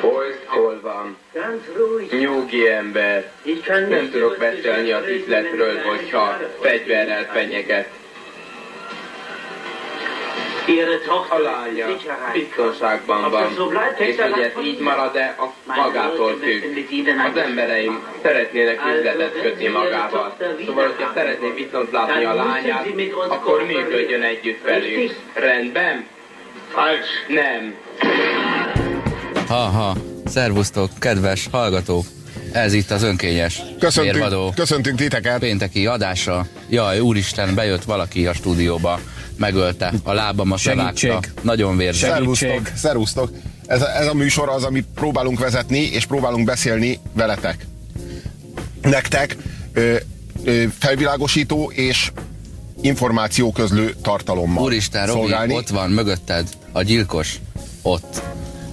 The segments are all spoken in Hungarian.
Hol van? Nyugi ember. Nem tudok beszélni az üzletről, hogyha fegyverrel fenyeget. A lánya biztonságban van, és hogy ez így marad-e, az magától függ. Az embereim szeretnének üzletet kötni magával. Szóval, hogyha szeretné viszont látni a lányát, akkor működjön együtt velünk. Rendben? Nem. Ha, szervusztok, kedves hallgatók! Ez itt az önkényes mérvadó köszöntünk titeket! pénteki adásra. Jaj, úristen, bejött valaki a stúdióba, megölte a lábamat, levágta. Nagyon vérzett. Szervusztok! Ez a műsor az, amit próbálunk vezetni, és próbálunk beszélni veletek. Nektek felvilágosító és információközlő tartalommal. Úristen, Robi, ott van mögötted a gyilkos. Ott.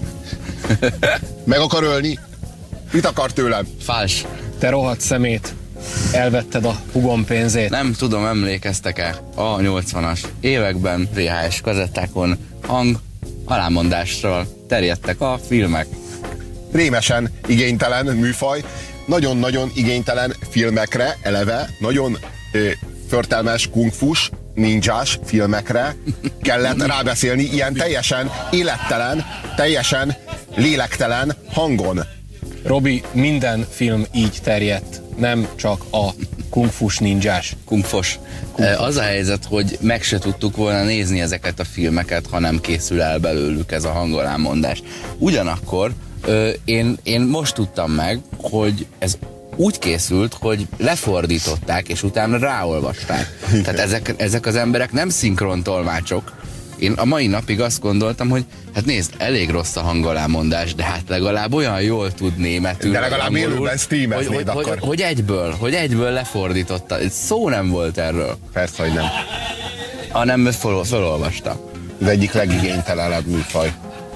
Meg akar ölni? Mit akar tőlem? Fals. Te rohadt szemét. Elvetted a hugom pénzét. Nem tudom, emlékeztek-e a 80-as években VHS kazettákon alámondásról terjedtek a filmek. Rémesen igénytelen műfaj, nagyon-nagyon igénytelen filmekre eleve, nagyon förtelmes kungfus, ninjás filmekre kellett rábeszélni ilyen teljesen élettelen, teljesen lélektelen hangon. Robi, minden film így terjedt, nem csak a kungfus ninjás. Kungfos. Az a helyzet, hogy meg se tudtuk volna nézni ezeket a filmeket, ha nem készül el belőlük ez a hangalámmondás. Ugyanakkor én most tudtam meg, hogy ez úgy készült, hogy lefordították, és utána ráolvasták. Tehát ezek az emberek nem szinkrontolmácsok. Én a mai napig azt gondoltam, hogy hát nézd, elég rossz a hangalámmondás, de hát legalább olyan jól tud németül. De legalább élőben streameznéd akkor. Hogy egyből lefordította. Szó nem volt erről. Persze, hogy nem. Hanem felolvasta. Az egyik legigénytelenebb műfaj.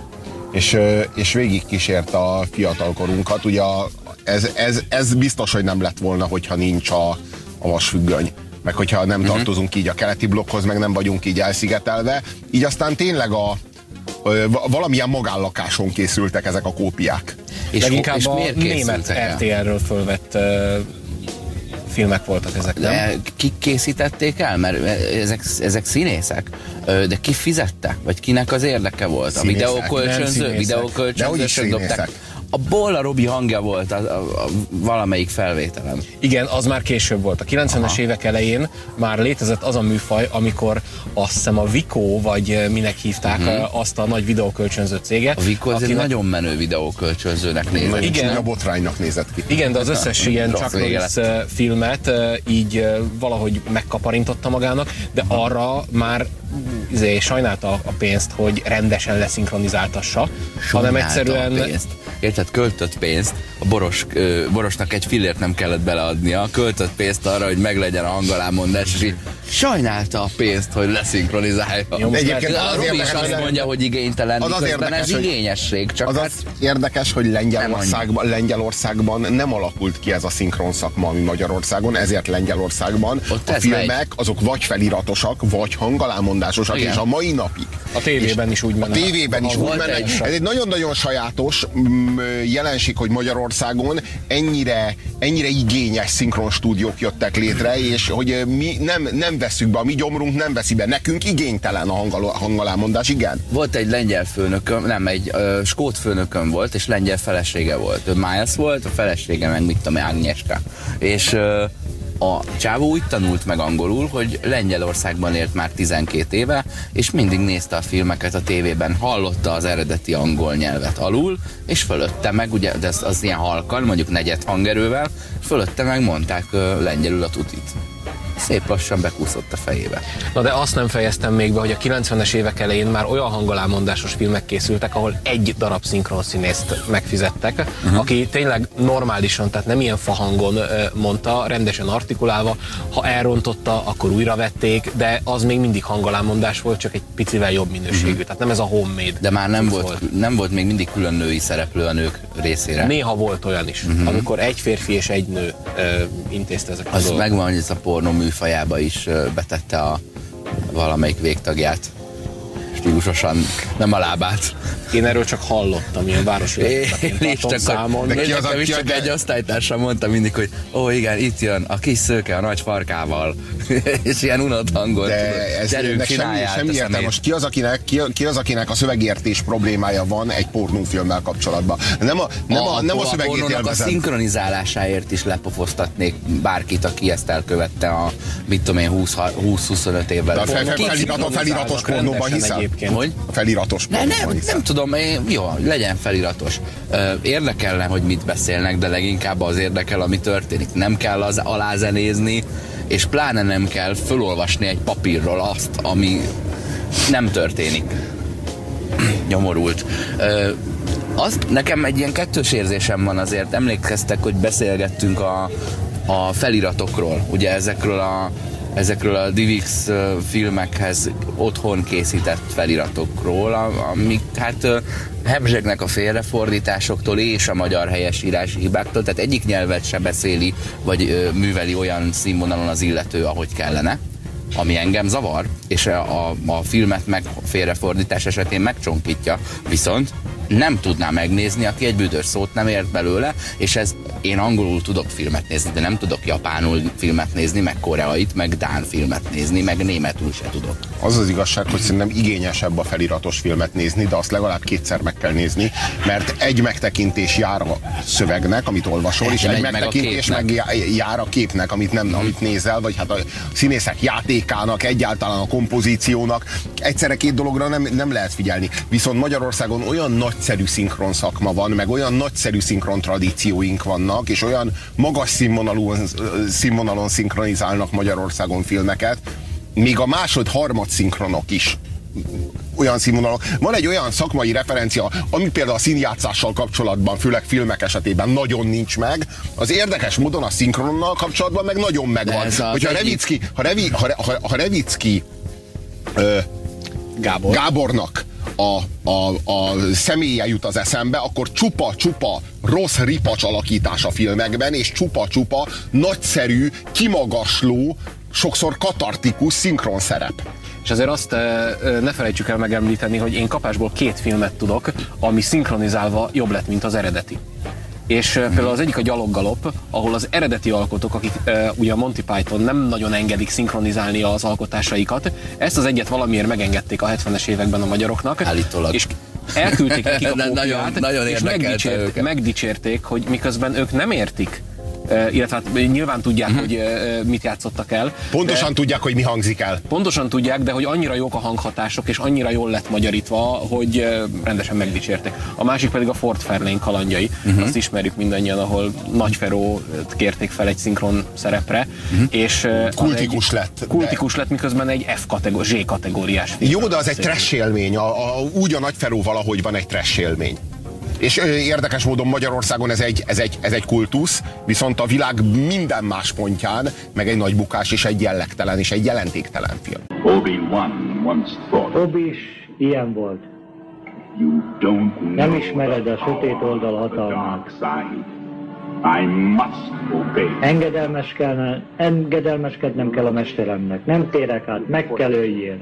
És végig kísért a fiatalkorunkat. Ugye ez biztos, hogy nem lett volna, hogyha nincs a vasfüggöny. Meg hogyha nem tartozunk így a keleti blokkhoz, meg nem vagyunk így elszigetelve. Így aztán tényleg valamilyen magánlakáson készültek ezek a kópiák. Leginkább a német RTL-ről fölvett filmek voltak ezek, nem? De kik készítették el? Mert ezek színészek. De ki fizette? Vagy kinek az érdeke volt? A videókölcsönzők dobták. Abból a Robi hangja volt a valamelyik felvételem. Igen, az már később volt. A 90-es évek elején már létezett az a műfaj, amikor azt hiszem a Vico, vagy minek hívták azt a nagy videókölcsönző céget. A Vico az egy nagyon menő videókölcsönzőnek nézett. Igen, a botránynak nézett ki. Igen, de az összes ilyen Chuck Norris filmet így valahogy megkaparintotta magának, de arra már sajnálta a pénzt, hogy rendesen leszinkronizáltassa, hanem egyszerűen... Érted, költött pénzt, a Borosnak egy fillért nem kellett beleadnia, költött pénzt arra, hogy meglegyen a hangalámmondás, és így sajnálta a pénzt, hogy leszinkronizálja. Egyébként a Robi is azt mondja, hogy igénytelen, miközben ez igényesség. Csak az érdekes, hogy Lengyelországban nem alakult ki ez a szinkron szakma, ami Magyarországon, ezért Lengyelországban ott a filmek azok vagy feliratosak, vagy hangalámondásosak, és a mai napig. A tévében is úgy mennek. A tévében is úgy mennek. Ez egy nagyon-nagyon sajátos jelenség, hogy Magyarországon ennyire igényes szinkron stúdiók jöttek létre, és hogy mi nem veszük be, a mi gyomrunk nem veszi be. Nekünk igénytelen a hangalámondás, igen. Volt egy lengyel főnököm, nem, egy skót főnököm volt, és lengyel felesége volt. Ő Miles volt, a felesége meg mit tudom, Agnieszka. És a csávó úgy tanult meg angolul, hogy Lengyelországban élt már 12 éve, és mindig nézte a filmeket a tévében, hallotta az eredeti angol nyelvet alul, és fölötte meg, ugye, de az ilyen halkan, mondjuk negyed hangerővel, fölötte meg mondták lengyelül a tutit. Szép lassan bekúszott a fejébe. Na de azt nem fejeztem még be, hogy a 90-es évek elején már olyan hangalámondásos filmek készültek, ahol egy darab szinkronszínészt megfizettek, aki tényleg normálisan, tehát nem ilyen fahangon mondta, rendesen artikulálva, ha elrontotta, akkor újra vették, de az még mindig hangalámondás volt, csak egy picivel jobb minőségű, tehát nem ez a homemade. De már nem volt még mindig külön női szereplő a nők részére. Néha volt olyan is, amikor egy férfi és egy nő intézte ezeket a dolgokat. Az megvan, hogy ez a pornó műfajába is betette a valamelyik végtagját. Stílusosan, nem a lábát. Én erről csak hallottam, ilyen városi Én csak számon. Nekem is csak egy osztálytársam mondta mindig, hogy ó igen, itt jön a kis szőke a nagy farkával. És ilyen unott hangot. De ez semmi értelme. Most ki az, akinek a szövegértés problémája van egy pornófilmmel kapcsolatban? Nem a szövegét élvezem. A szinkronizálásáért is lepofoztatnék bárkit, aki ezt elkövette a, mit tudom én, 20-25 évvel. A feliratos pornóban hiszel? Hogy? A feliratos pornóban hiszel? Nem tudom, jó, legyen feliratos. Érdekelne, hogy mit beszélnek, de leginkább az érdekel, ami történik. Nem kell az alázenézni, és pláne nem kell fölolvasni egy papírról azt, ami nem történik. Nyomorult. Nekem egy ilyen kettős érzésem van azért. Emlékeztek, hogy beszélgettünk a feliratokról, ugye ezekről a DivX filmekhez otthon készített feliratokról, amik hát hemzsegnek a félrefordításoktól és a magyar helyesírási hibáktól, tehát egyik nyelvet se beszéli, vagy műveli olyan színvonalon az illető, ahogy kellene, ami engem zavar, és a filmet meg félrefordítás esetén megcsonkítja, viszont nem tudná megnézni, aki egy büdös szót nem ért belőle, és én angolul tudok filmet nézni, de nem tudok japánul filmet nézni, meg koreait, meg dán filmet nézni, meg németül se tudok. Az az igazság, hogy szerintem igényesebb a feliratos filmet nézni, de azt legalább kétszer meg kell nézni, mert egy megtekintés jár a szövegnek, amit olvasol, és egy megtekintés meg jár a képnek, amit nézel, vagy hát a színészek játékának, egyáltalán a kompozíciónak. Egyszerre két dologra nem lehet figyelni. Viszont Magyarországon olyan nagyszerű szinkron szakma van, meg olyan nagyszerű szinkron tradícióink vannak, és olyan magas színvonalon szinkronizálnak Magyarországon filmeket, még a másod-harmad szinkronok is olyan színvonalon. Van egy olyan szakmai referencia, ami például a színjátszással kapcsolatban, főleg filmek esetében nagyon nincs meg, az érdekes módon a szinkronnal kapcsolatban meg nagyon megvan. Hogyha Revicki Gábornak a személye jut az eszembe, akkor csupa-csupa rossz ripacs alakítás a filmekben, és csupa-csupa nagyszerű, kimagasló, sokszor katartikus szinkron szerep. És azért azt ne felejtsük el megemlíteni, hogy én kapásból 2 filmet tudok, ami szinkronizálva jobb lett, mint az eredeti. És például az egyik a Gyaloggalop, ahol az eredeti alkotók, akik ugye a Monty Python nem nagyon engedik szinkronizálni az alkotásaikat, ezt az egyet valamiért megengedték a 70-es években a magyaroknak. Állítólag. És elküldték nekik a kópiát, nagyon és megdicsérték, hogy miközben ők nem értik, illetve hát nyilván tudják, hogy mit játszottak el. Pontosan tudják, hogy mi hangzik el. Pontosan tudják, de hogy annyira jók a hanghatások, és annyira jól lett magyarítva, hogy rendesen megdicsérték. A másik pedig a Ford Fairlane kalandjai. Azt ismerjük mindannyian, ahol Nagy Ferót kérték fel egy szinkron szerepre, és kultikus lett, miközben egy Z kategóriás film. Jó, de az egy trash élmény. Úgy a Nagy Feróval, ahogy van, egy trash élmény. És érdekes módon Magyarországon ez egy kultusz, viszont a világ minden más pontján meg egy nagy bukás és egy jellegtelen és egy jelentéktelen film. Obi is ilyen volt. Nem ismered a sötét oldal hatalmát. Engedelmeskednem kell a mesteremnek. Nem térek át, meg kell öljél.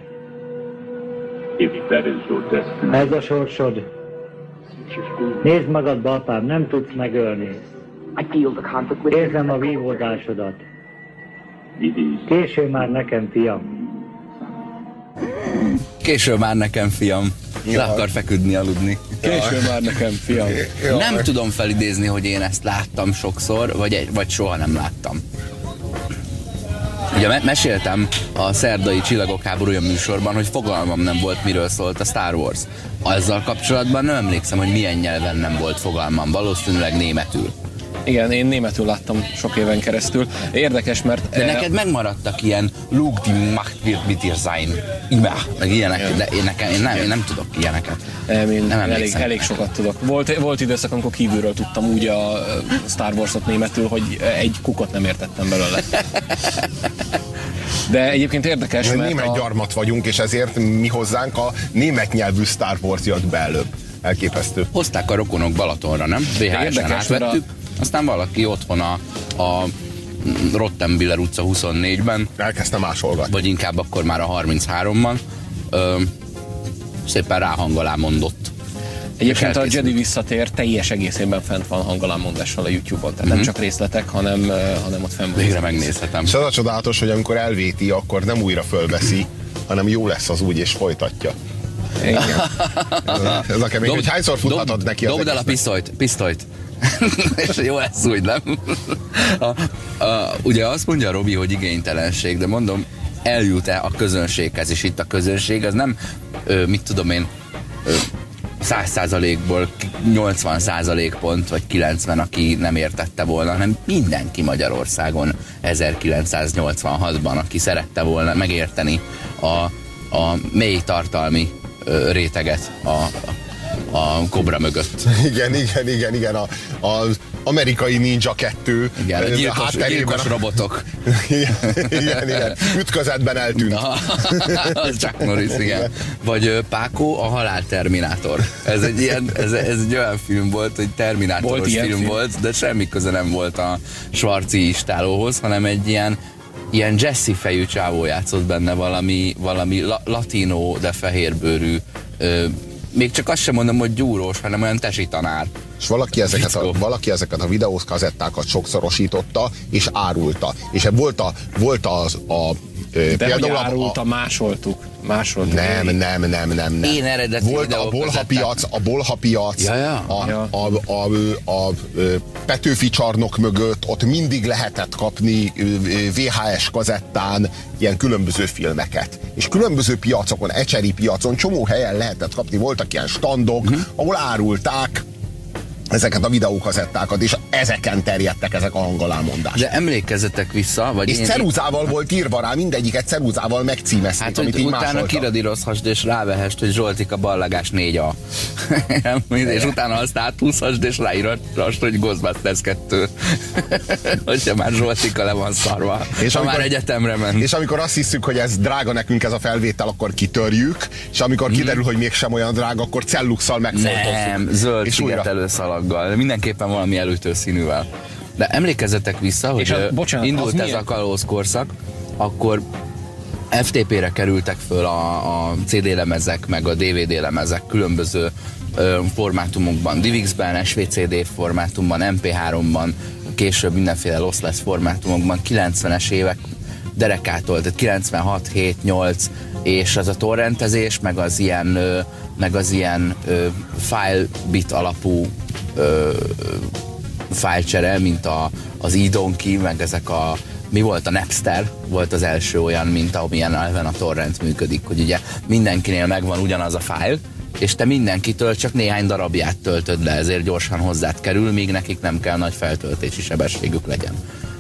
Ez a sorsod. Nézd magadba, apám, nem tudsz megölni. Érzem a vívódásodat. Késő már nekem, fiam. Késő már nekem, fiam. Le akar feküdni, aludni. Késő már nekem, fiam. Nem tudom felidézni, hogy én ezt láttam sokszor, vagy soha nem láttam. Ugye meséltem a szerdai Csillagok háborúja műsorban, hogy fogalmam nem volt, miről szólt a Star Wars. Azzal kapcsolatban nem emlékszem, hogy milyen nyelven nem volt fogalmam, valószínűleg németül. Igen, én németül láttam sok éven keresztül. Érdekes, mert... De neked megmaradtak ilyen Luke, die Macht wird mit dir sein. Immer, meg ilyenek, de én nem tudok ilyeneket. Én elég sokat tudok. Volt időszak, amikor kívülről tudtam úgy a Star Wars-ot németül, hogy egy kukot nem értettem belőle. De egyébként érdekes, mert német gyarmat vagyunk, és ezért mi hozzánk a német nyelvű Star Wars jött be előbb. Elképesztő. Hozták a rokonok Balatonra, nem? VHS-en átvettük. Aztán valaki otthon a Rottenbiller utca 24-ben elkezdte másolgatni. Vagy inkább akkor már a 33-ban szépen ráhang alá mondott. Egyébként a Jedi visszatér teljes egészében fent van hangalámondással a YouTube-on, tehát nem csak részletek, hanem ott fenn van. Végre megnézhetem. És az a csodálatos, hogy amikor elvéti, akkor nem újra fölveszi, hanem jó lesz az úgy, és folytatja. Igen. Ez a kemény, hogy hányszor futhatod neki az Dobd el a pisztolyt. És jó lesz úgy, nem? Ugye azt mondja a Robi, hogy igénytelenség, de mondom, eljut-e a közönséghez, és itt a közönség, az nem, mit tudom én, 100%-ból 80% pont, vagy 90, aki nem értette volna, hanem mindenki Magyarországon 1986-ban, aki szerette volna megérteni a mély tartalmi réteget a kobra mögött. Igen. Az amerikai Ninja 2. Igen, gyilkos robotok. Igen. Ütközetben eltűnt. Az Chuck Norris, igen. Vagy Pákó, a halálterminátor. Ez egy olyan film volt, hogy terminátoros film volt, de semmi köze nem volt a Schwarzi istálóhoz, hanem egy ilyen Jesse fejű csávó játszott benne, valami latino, de fehérbőrű, még csak azt sem mondom, hogy gyúrós, hanem olyan tesi tanár. És valaki ezeket a videókazettákat sokszorosította, és árulta. És volt az de például árulta, másoltuk. Nem. Én eredeti volt a bolha piac, a Petőfi csarnok mögött, ott mindig lehetett kapni VHS kazettán ilyen különböző filmeket. És különböző piacokon, ecseri piacon, csomó helyen lehetett kapni, voltak ilyen standok, ahol árulták ezeket a videókazettákat, és ezeken terjedtek ezek a hangalámondások. De emlékezzetek vissza, vagy és ceruzával volt írva rá, mindegyiket ceruzával megcímezték, hát, amit így utána másoltak. kiradírozhasd és rávehest, hogy Zsoltika ballagás 4A. És utána azt áthúzhasd és ráírhasd, hogy Ghostbusters 2. Hogyha már Zsoltika le van szarva. És amikor, már egyetemre ment. És amikor azt hiszük, hogy ez drága nekünk ez a felvétel, akkor kitörjük, és amikor kiderül, hogy mégsem olyan drága, akkor celluxal megfoltozzuk. Nem, zöld szigetelőszalaggal. Mindenképpen valami előtőszínűvel. De emlékezzetek vissza, hogy indult ez a kalóz korszak, akkor FTP-re kerültek föl a CD lemezek, meg a DVD lemezek különböző formátumokban, DivX-ben, SVCD formátumban, MP3-ban, később mindenféle lossless formátumokban, 90-es évek derekától, tehát 96, 7, 8, és az a torrentezés, meg az ilyen file bit alapú fájlcsere, mint az eDonkey, meg ezek mi volt a Napster, volt az első olyan, mint amilyen elven a torrent működik, hogy ugye mindenkinél megvan ugyanaz a fájl, és te mindenkitől csak néhány darabját töltöd le, ezért gyorsan hozzád kerül, míg nekik nem kell nagy feltöltési sebességük legyen.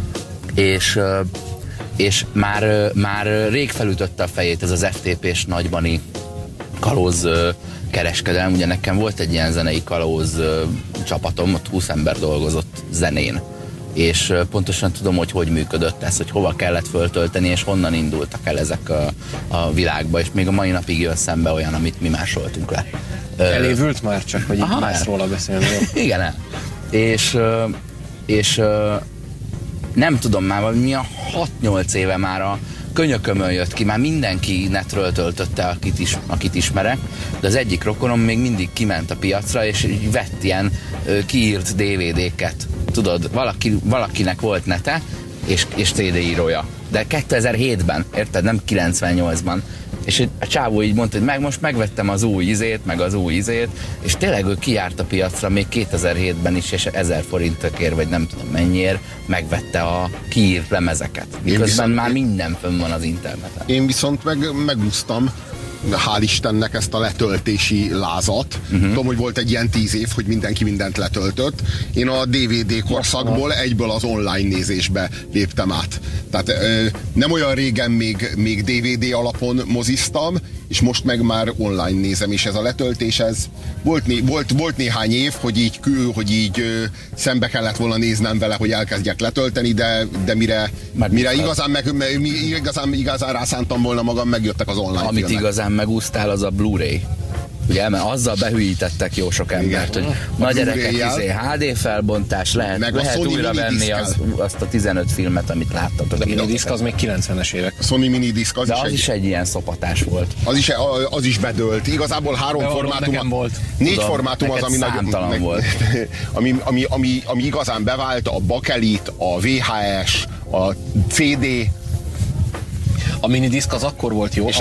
És már rég felütötte a fejét ez az FTP-s nagybani kalóz kereskedelem. Ugye nekem volt egy ilyen zenei kalóz csapatom, ott 20 ember dolgozott zenén. És pontosan tudom, hogy működött ez, hogy hova kellett föltölteni, és honnan indultak el ezek a világba, és még a mai napig jön szembe olyan, amit mi másoltunk le. Elévült már csak, hogy itt más róla beszélni. Igen, és nem tudom már, mi a 6-8 éve már a könyökömön jött ki, már mindenki netről töltötte, akit ismerek, de az egyik rokonom még mindig kiment a piacra, és vett ilyen kiírt DVD-ket. Tudod, valakinek volt nete, és CD írója. De 2007-ben, érted? Nem 98-ban. És a csávó így mondta, hogy most megvettem az új izét, meg az új izét, és tényleg ő kijárt a piacra még 2007-ben is, és 1000 forintokért, vagy nem tudom mennyiért megvette a kiírt lemezeket. Miközben már minden fönn van az interneten. Én viszont megúsztam, hál' Istennek, ezt a letöltési lázat. Tudom, hogy volt egy ilyen 10 év, hogy mindenki mindent letöltött. Én a DVD korszakból egyből az online nézésbe léptem át. Tehát nem olyan régen még DVD alapon moziztam, és most meg már online nézem, és ez a letöltés, ez volt néhány év, hogy így szembe kellett volna néznem vele, hogy elkezdjek letölteni, de mire igazán rászántam volna magam, megjöttek az online Amit filmek. igazán megúsztál, az a Blu-ray. Ugye, mert azzal behűítettek jó sok embert, hogy nagy gyerekek, HD felbontás, lehet újra venni azt a 15 filmet, amit láttatok. De a minidisc az még 90-es évek. A Sony minidisc az is egy ilyen szopatás volt. Az is bedőlt. Igazából 3 formátum volt. 4 formátum az, ami nagyon volt. ami igazán bevált, a bakelit, a VHS, a CD. A minidisc az akkor volt jó.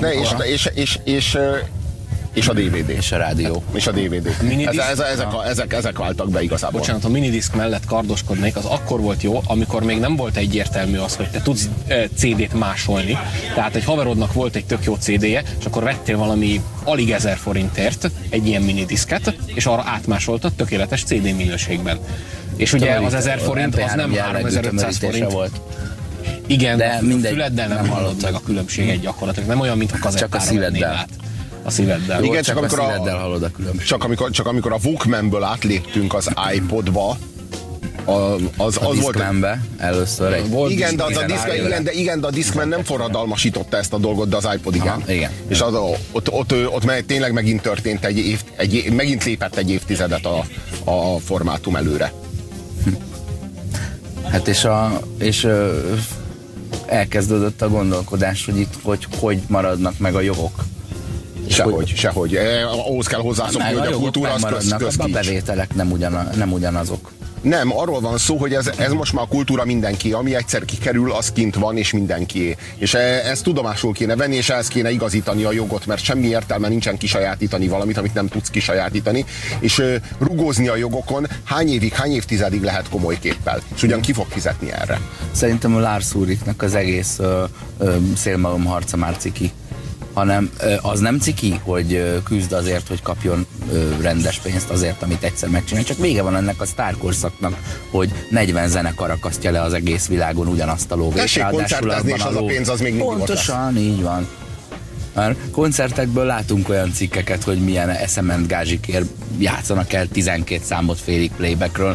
És a DVD. És a rádió. És a DVD. Ezek váltak be igazából. Bocsánat, a minidisc mellett kardoskodnék, az akkor volt jó, amikor még nem volt egyértelmű az, hogy te tudsz CD-t másolni. Tehát egy haverodnak volt egy tök jó CD-je, és akkor vettél valami alig 1000 forintért egy ilyen minidisket, és arra átmásoltad tökéletes CD minőségben. És ugye az 1000 forint az nem 3500 forint. Volt. Igen, de a füleddel nem hallod meg a különbséget gyakorlatilag. Nem olyan, mint a kazettára vennél át. A szíveddel. Igen, csak a szíveddel hallod a különbséget. Csak amikor a Walkmanből átléptünk az iPodba, az volt először egy volt. Igen, de a Discman nem forradalmasította ezt a dolgot, de az iPod igen. Aha, igen. És ott tényleg megint történt megint lépett egy évtizedet a formátum előre. Hát és elkezdődött a gondolkodás, hogy itt hogy maradnak meg a jogok. Sehogy. Ahhoz kell hozzászokni, hogy a kultúra az közkincs. A bevételek nem ugyanazok. Nem, arról van szó, hogy ez most már a kultúra mindenki, ami egyszer kikerül, az kint van, és mindenkié. És ezt tudomásul kéne venni, és ehhez kéne igazítani a jogot, mert semmi értelme nincsen kisajátítani valamit, amit nem tudsz kisajátítani, és rugózni a jogokon hány évtizedig lehet komoly képpel. És ugyan ki fog fizetni erre? Szerintem a Lars Ulrichnak az egész szélmalom harca már ciki. Hanem az nem ciki, hogy küzd azért, hogy kapjon rendes pénzt azért, amit egyszer megcsinál. Csak vége van ennek a sztárkorszaknak, hogy 40 zenekar akasztja le az egész világon ugyanazt a lóvét. Tessék koncertezni, és az a pénz az még mindig pontosan, így van. Már koncertekből látunk olyan cikkeket, hogy milyen eszement gázsikért játszanak el 12 számot félig playbackről.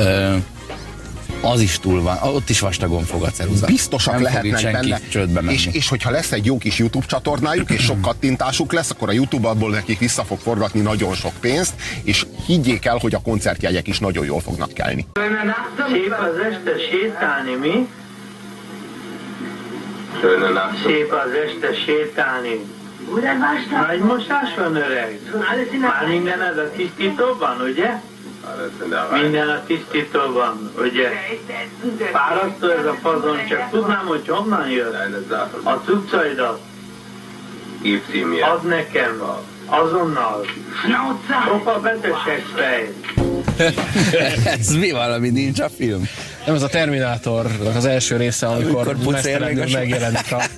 Az is túl van, ott is vastagon fog a ceruza. Biztosak lehetnek benne. És hogyha lesz egy jó kis YouTube csatornájuk, és sok kattintásuk lesz, akkor a YouTube abból nekik vissza fog forgatni nagyon sok pénzt, és higgyék el, hogy a koncertjegyek is nagyon jól fognak kelni. Szép az este sétálni, mi? Szép az este sétálni. Nagy mosás van, öreg? Már mindened a tisztítóban, ugye? Minden a tisztítóban, ugye? Fárasztó ez a fazon, csak tudnám, hogy honnan jön. A cuccaidat. Add nekem. Azonnal. Hopa, betesek fej. Ez mi valami, nincs a film? Nem, ez a Terminátornak az első része, amikor mesztelenül megjelenik a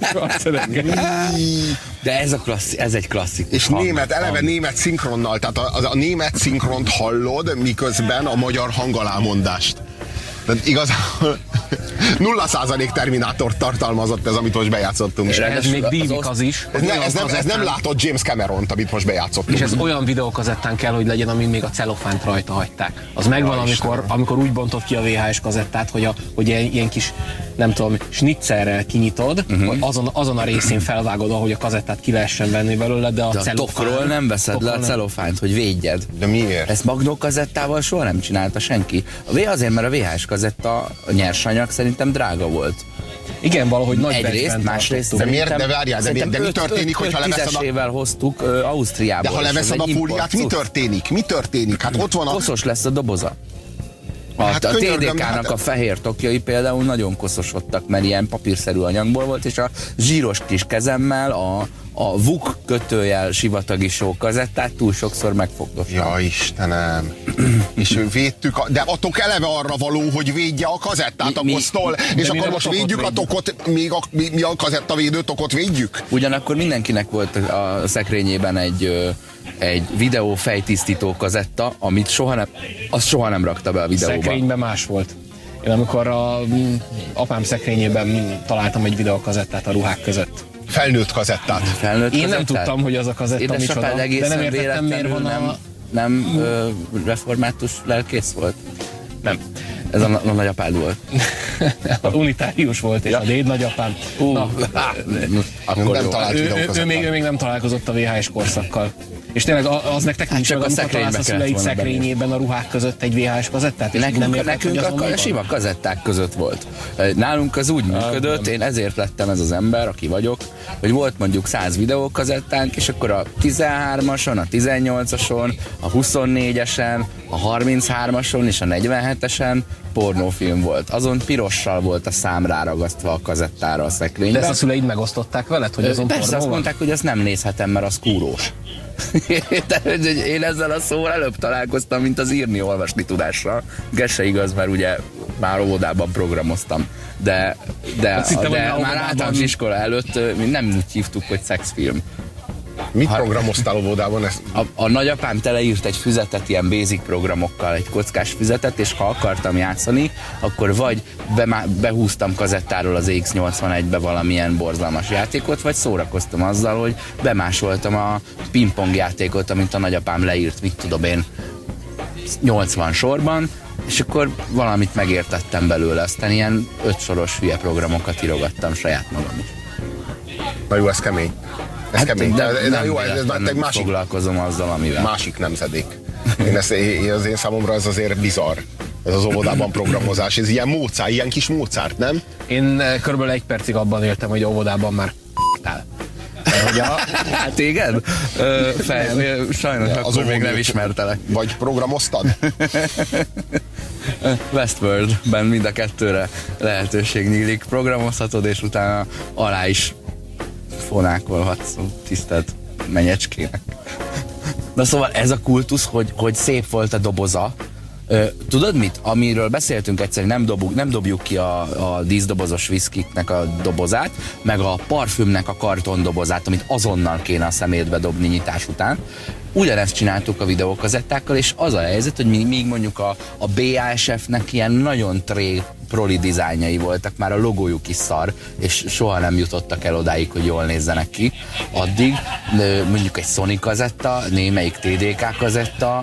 De ez egy klasszik. És eleve német szinkronnal, tehát a német szinkront hallod, miközben a magyar hangalámondást. Tehát igazából 0% Terminátort tartalmazott ez, amit most bejátszottunk. És ez még dívik az is. Ez nem látott James Cameront, amit most bejátszottunk. És ez olyan videókazettán kell, hogy legyen, amin még a celofánt rajta hagyták. Az megvan, amikor úgy bontott ki a VHS kazettát, hogy ilyen kis, nem tudom, snitzerrel kinyitod, hogy azon a részén felvágod, ahogy a kazettát ki lehessen venni belőle, de a tokról nem veszed le a celofánt, hogy védjed. De miért? Ezt magnókazettával soha nem csinálta senki. Azért, mert a VHS kazetta, a nyersanyag szerintem drága volt. Igen, valahogy nagy egyrészt, másrészt. De miért? De várjál, de mi történik, hogyha leveszed a... évvel hoztuk Ausztriából. De ha leveszed a fóliát, mi történik? Mi történik? Hát ott van a... Koszos lesz a doboza. A TDK-nak a fehér tokjai például nagyon koszosodtak, mert ilyen papírszerű anyagból volt, és a zsíros kis kezemmel a VUK kötőjel sivatagi só kazettát túl sokszor megfogdostam. Ja, Istenem! És védtük, de a tok eleve arra való, hogy védje a kazettát a kosztól, és akkor most védjük a tokot, mi a kazettavédő tokot védjük? Ugyanakkor mindenkinek volt a szekrényében egy videó fejtisztító kazetta, amit soha nem rakta be a videóba. Szekrényben más volt. Én amikor a apám szekrényében találtam egy videókazettát a ruhák között. Felnőtt kazettát. Én nem tudtam, hogy az a kazetta micsoda, de nem értettem, miért van a... Nem református lelkész volt? Nem. Ez a nagyapád volt. Unitárius volt, és a déd nagyapám. Akkor nem talált videókazettát. Ő még nem találkozott a VHS korszakkal. És tényleg az nektek nincs meg, amikor találsz a szüleid szekrényében a ruhák között egy VHS kazettát? Nekünk a sima kazetták között volt. Nálunk az úgy működött, én ezért lettem ez az ember, aki vagyok, hogy volt mondjuk 100 videókazettánk, és akkor a 13-ason, a 18-ason, a 24-esen, a 33-ason és a 47-esen pornófilm volt. Azon pirossal volt a szám ráragasztva a kazettára a szekrénybe. De ezt a szüleid megosztották veled, hogy azon persze, pornó azt van? mondták, hogy ezt nem nézhetem, mert az kúrós. Én ezzel a szóval előbb találkoztam, mint az írni-olvasni tudással. Ez se igaz, mert ugye már óvodában programoztam. De már általános iskola előtt nem úgy hívtuk, hogy szexfilm. Mit programoztál óvodában? A nagyapám teleírt egy füzetet, ilyen basic programokkal, egy kockás füzetet, és ha akartam játszani, akkor vagy behúztam kazettáról az X81-be valamilyen borzalmas játékot, vagy szórakoztam azzal, hogy bemásoltam a pingpong játékot, amit a nagyapám leírt, mit tudom én, 80 sorban, és akkor valamit megértettem belőle, aztán ilyen 5 soros hülye programokat írogattam saját magam is. Na jó, ez kemény. Ez kemény. De jó, ez egy másik, foglalkozom azzal, amivel. Másik nemzedék. Az én számomra ez azért bizarr. Ez az óvodában programozás. Ez ilyen Mozart, ilyen kis Mozart, nem? Én körülbelül 1 percig abban éltem, hogy óvodában már k***tál. Hát téged? Sajnos akkor még nem ismertelek. Vagy programoztad? Westworldben mind a kettőre lehetőség nyílik. Programozhatod, és utána alá is fonákolhatsz tisztelt menyecskének. Na szóval ez a kultusz, hogy szép volt a doboza. Tudod mit? Amiről beszéltünk egyszer, nem dobjuk ki a díszdobozos viszkiknek a dobozát, meg a parfümnek a kartondobozát, amit azonnal kéne a szemétbe dobni nyitás után. Ugyanezt csináltuk a videókazettákkal, és az a helyzet, hogy míg mondjuk a BASF-nek ilyen nagyon proli dizájnjai voltak, már a logójuk is szar, és soha nem jutottak el odáig, hogy jól nézzenek ki. Addig mondjuk egy Sony kazetta, némelyik TDK kazetta,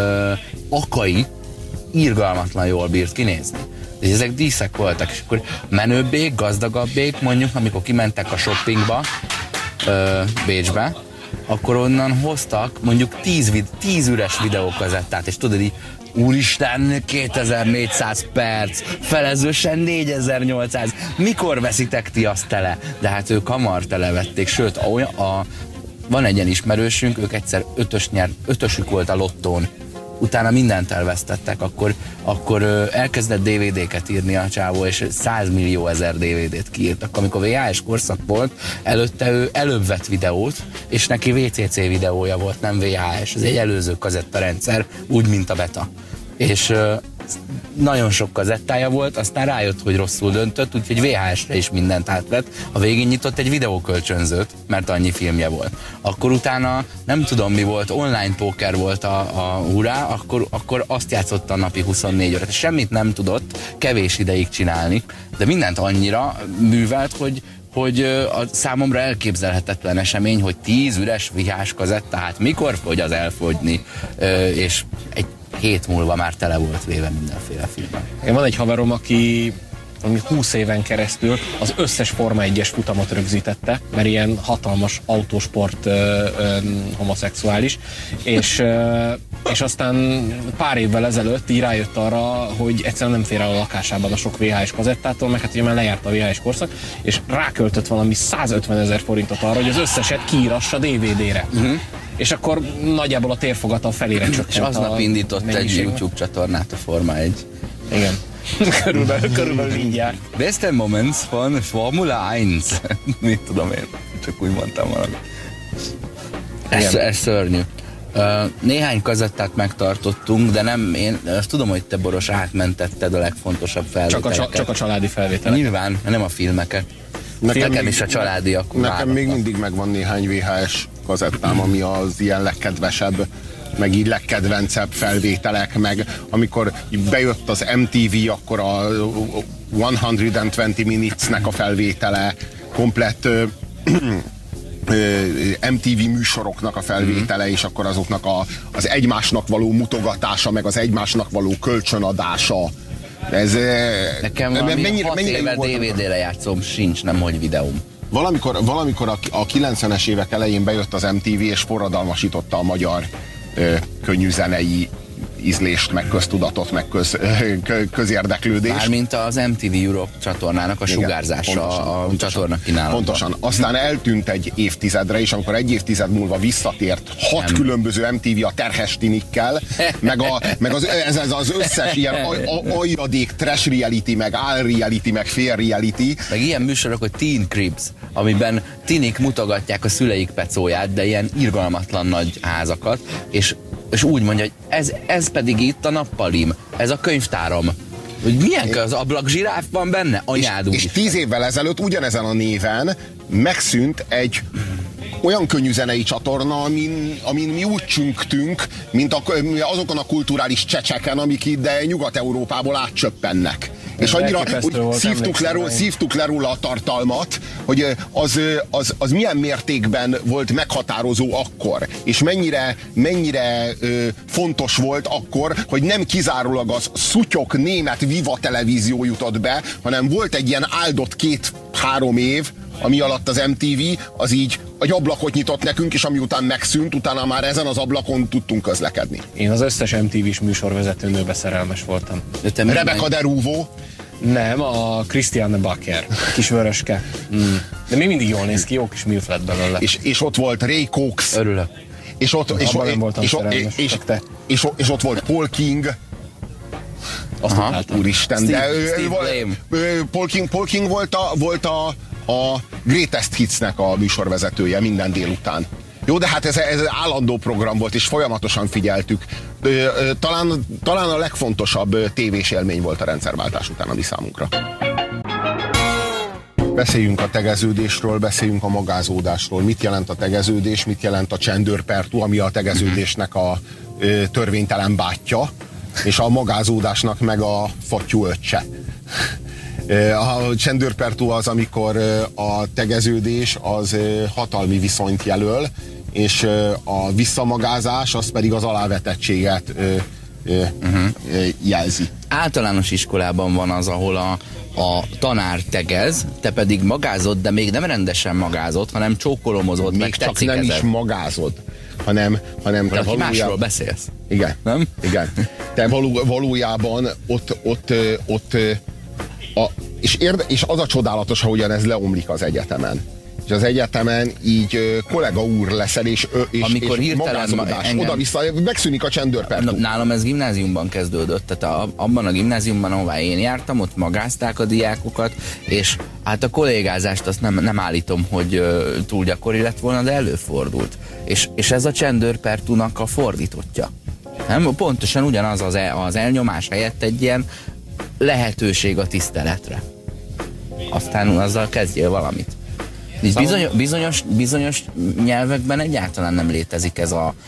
Akai irgalmatlan jól bírt kinézni. És ezek díszek voltak, és akkor menőbbék, gazdagabbék, mondjuk amikor kimentek a shoppingba, Bécsbe, akkor onnan hoztak mondjuk 10 üres videókazettát, és tudod így, úristen, 2400 perc, felezősen 4800, mikor veszitek ti azt tele? De hát ők hamar televették, sőt, van egy ilyen ismerősünk, ők egyszer ötösük volt a lottón, utána mindent elvesztettek, akkor elkezdett DVD-ket írni a csávó, és 100 millió ezer DVD-t kiírtak. Amikor VHS korszak volt, előtte ő előbb vett videót, és neki VCC videója volt, nem VHS. Ez egy előző kazettarendszer, úgy, mint a beta. És nagyon sok kazettája volt, aztán rájött, hogy rosszul döntött, úgyhogy VHS-re is mindent átvett. A végén nyitott egy videókölcsönzőt, mert annyi filmje volt. Akkor utána nem tudom mi volt, online póker volt a hurrá, akkor azt játszotta a napi 24 órát. Semmit nem tudott kevés ideig csinálni, de mindent annyira művelt, hogy a számomra elképzelhetetlen esemény, hogy 10 üres VHS kazetta, hát mikor fogy az elfogyni, és egy hét múlva már tele volt véve mindenféle filmben. Én van egy haverom, aki 20 éven keresztül az összes Forma 1-es futamot rögzítette, mert ilyen hatalmas autósport homoszexuális, és aztán pár évvel ezelőtt így rájött arra, hogy egyszerűen nem fér el a lakásában a sok VHS kazettától, meg hát ugye már lejárt a VHS korszak, és ráköltött valami 150 000 forintot arra, hogy az összeset kiírassa DVD-re. És akkor nagyjából a térfogata felére csökkent. És aznap indított egy YouTube csatornát a Forma 1. Igen. körülbelül így jár. Beste Moments von Formula 1. Mit tudom én, csak úgy mondtam valamit. Ez szörnyű. Néhány kazettát megtartottunk, de nem, én azt tudom, hogy te, Boros, átmentetted a legfontosabb felvételeket. Csak a családi felvételeket. Nyilván, nem a filmeket. Nekem is a családiak. Nekem még mindig megvan néhány VHS kazettám, ami az ilyen legkedvesebb, meg így legkedvencebb felvételek, meg amikor bejött az MTV, akkor a 120 Minutes-nek a felvétele, komplett MTV műsoroknak a felvétele, és akkor azoknak az egymásnak való mutogatása, meg az egymásnak való kölcsönadása. Nekem valami 6 éve DVD-re játszom, sincs, nemhogy videóm. valamikor a 90-es évek elején bejött az MTV, és forradalmasította a magyar könnyűzenei ízlést, meg köztudatot, meg közérdeklődést. Mármint az MTV Europe csatornának a sugárzása, a csatorna kínálatban. Pontosan. Aztán eltűnt egy évtizedre, és amikor egy évtized múlva visszatért 6 különböző MTV a terhes tinikkel, meg az összes ilyen aljadék trash reality, meg all reality, meg fél reality. Meg ilyen műsorok, hogy Teen Cribs, amiben tinik mutogatják a szüleik pecóját, de ilyen irgalmatlan nagy házakat, és úgy mondja, hogy ez pedig itt a nappalim, ez a könyvtárom. Hogy milyen az ablakzsiráf van benne? Anyád és 10 évvel ezelőtt ugyanezen a néven megszűnt egy olyan könnyűzenei csatorna, amin mi úgy csüngtünk, mint azokon a kulturális csecseken, amik ide Nyugat-Európából átcsöppennek. És annyira szívtuk le róla a tartalmat, hogy az milyen mértékben volt meghatározó akkor, és mennyire fontos volt akkor, hogy nem kizárólag az szutyok német Viva televízió jutott be, hanem volt egy ilyen áldott 2-3 év, ami alatt az MTV az így egy ablakot nyitott nekünk, és ami után megszűnt, utána már ezen az ablakon tudtunk közlekedni. Én az összes MTV-s műsorvezetőnőbe szerelmes voltam. Rebecca de Ruvo? Nem, a Christiane Bakker, kisvöröske. De még mindig jól néz ki, jó kis milf lett belőle. És ott volt Ray Cox. Örülök. És ott volt Paul King. Úristen, Paul King volt a Greatest Hitsnek a műsorvezetője minden délután. Jó, de hát ez állandó program volt, és folyamatosan figyeltük. Talán a legfontosabb tévés élmény volt a rendszerváltás után a mi számunkra. Beszéljünk a tegeződésről, beszéljünk a magázódásról. Mit jelent a tegeződés, mit jelent a csendőrpertú, ami a tegeződésnek a törvénytelen bátyja, és a magázódásnak meg a fattyú öccse. A csendőrpertú az, amikor a tegeződés az hatalmi viszonyt jelöl, és a visszamagázás az pedig az alávetettséget jelzi. Általános iskolában van az, ahol a tanár tegez, te pedig magázod, de még nem rendesen magázod, hanem csókolomozod, meg csak nem is magázod, hanem te másról beszélsz. Igen. Nem? Igen. Te valójában ott és az a csodálatos, ahogyan ez leomlik az egyetemen. És az egyetemen így kollega úr leszel, és magázódás. Oda-vissza, megszűnik a csendőrpertú. Nálam ez gimnáziumban kezdődött, tehát abban a gimnáziumban, ahová én jártam, ott magázták a diákokat, és hát a kollégázást azt nem állítom, hogy túl gyakori lett volna, de előfordult. És ez a csendőrpertúnak a fordítottja. Nem? Pontosan ugyanaz az elnyomás helyett egy ilyen lehetőség a tiszteletre. Aztán azzal kezdjél valamit. Bizonyos nyelvekben egyáltalán nem létezik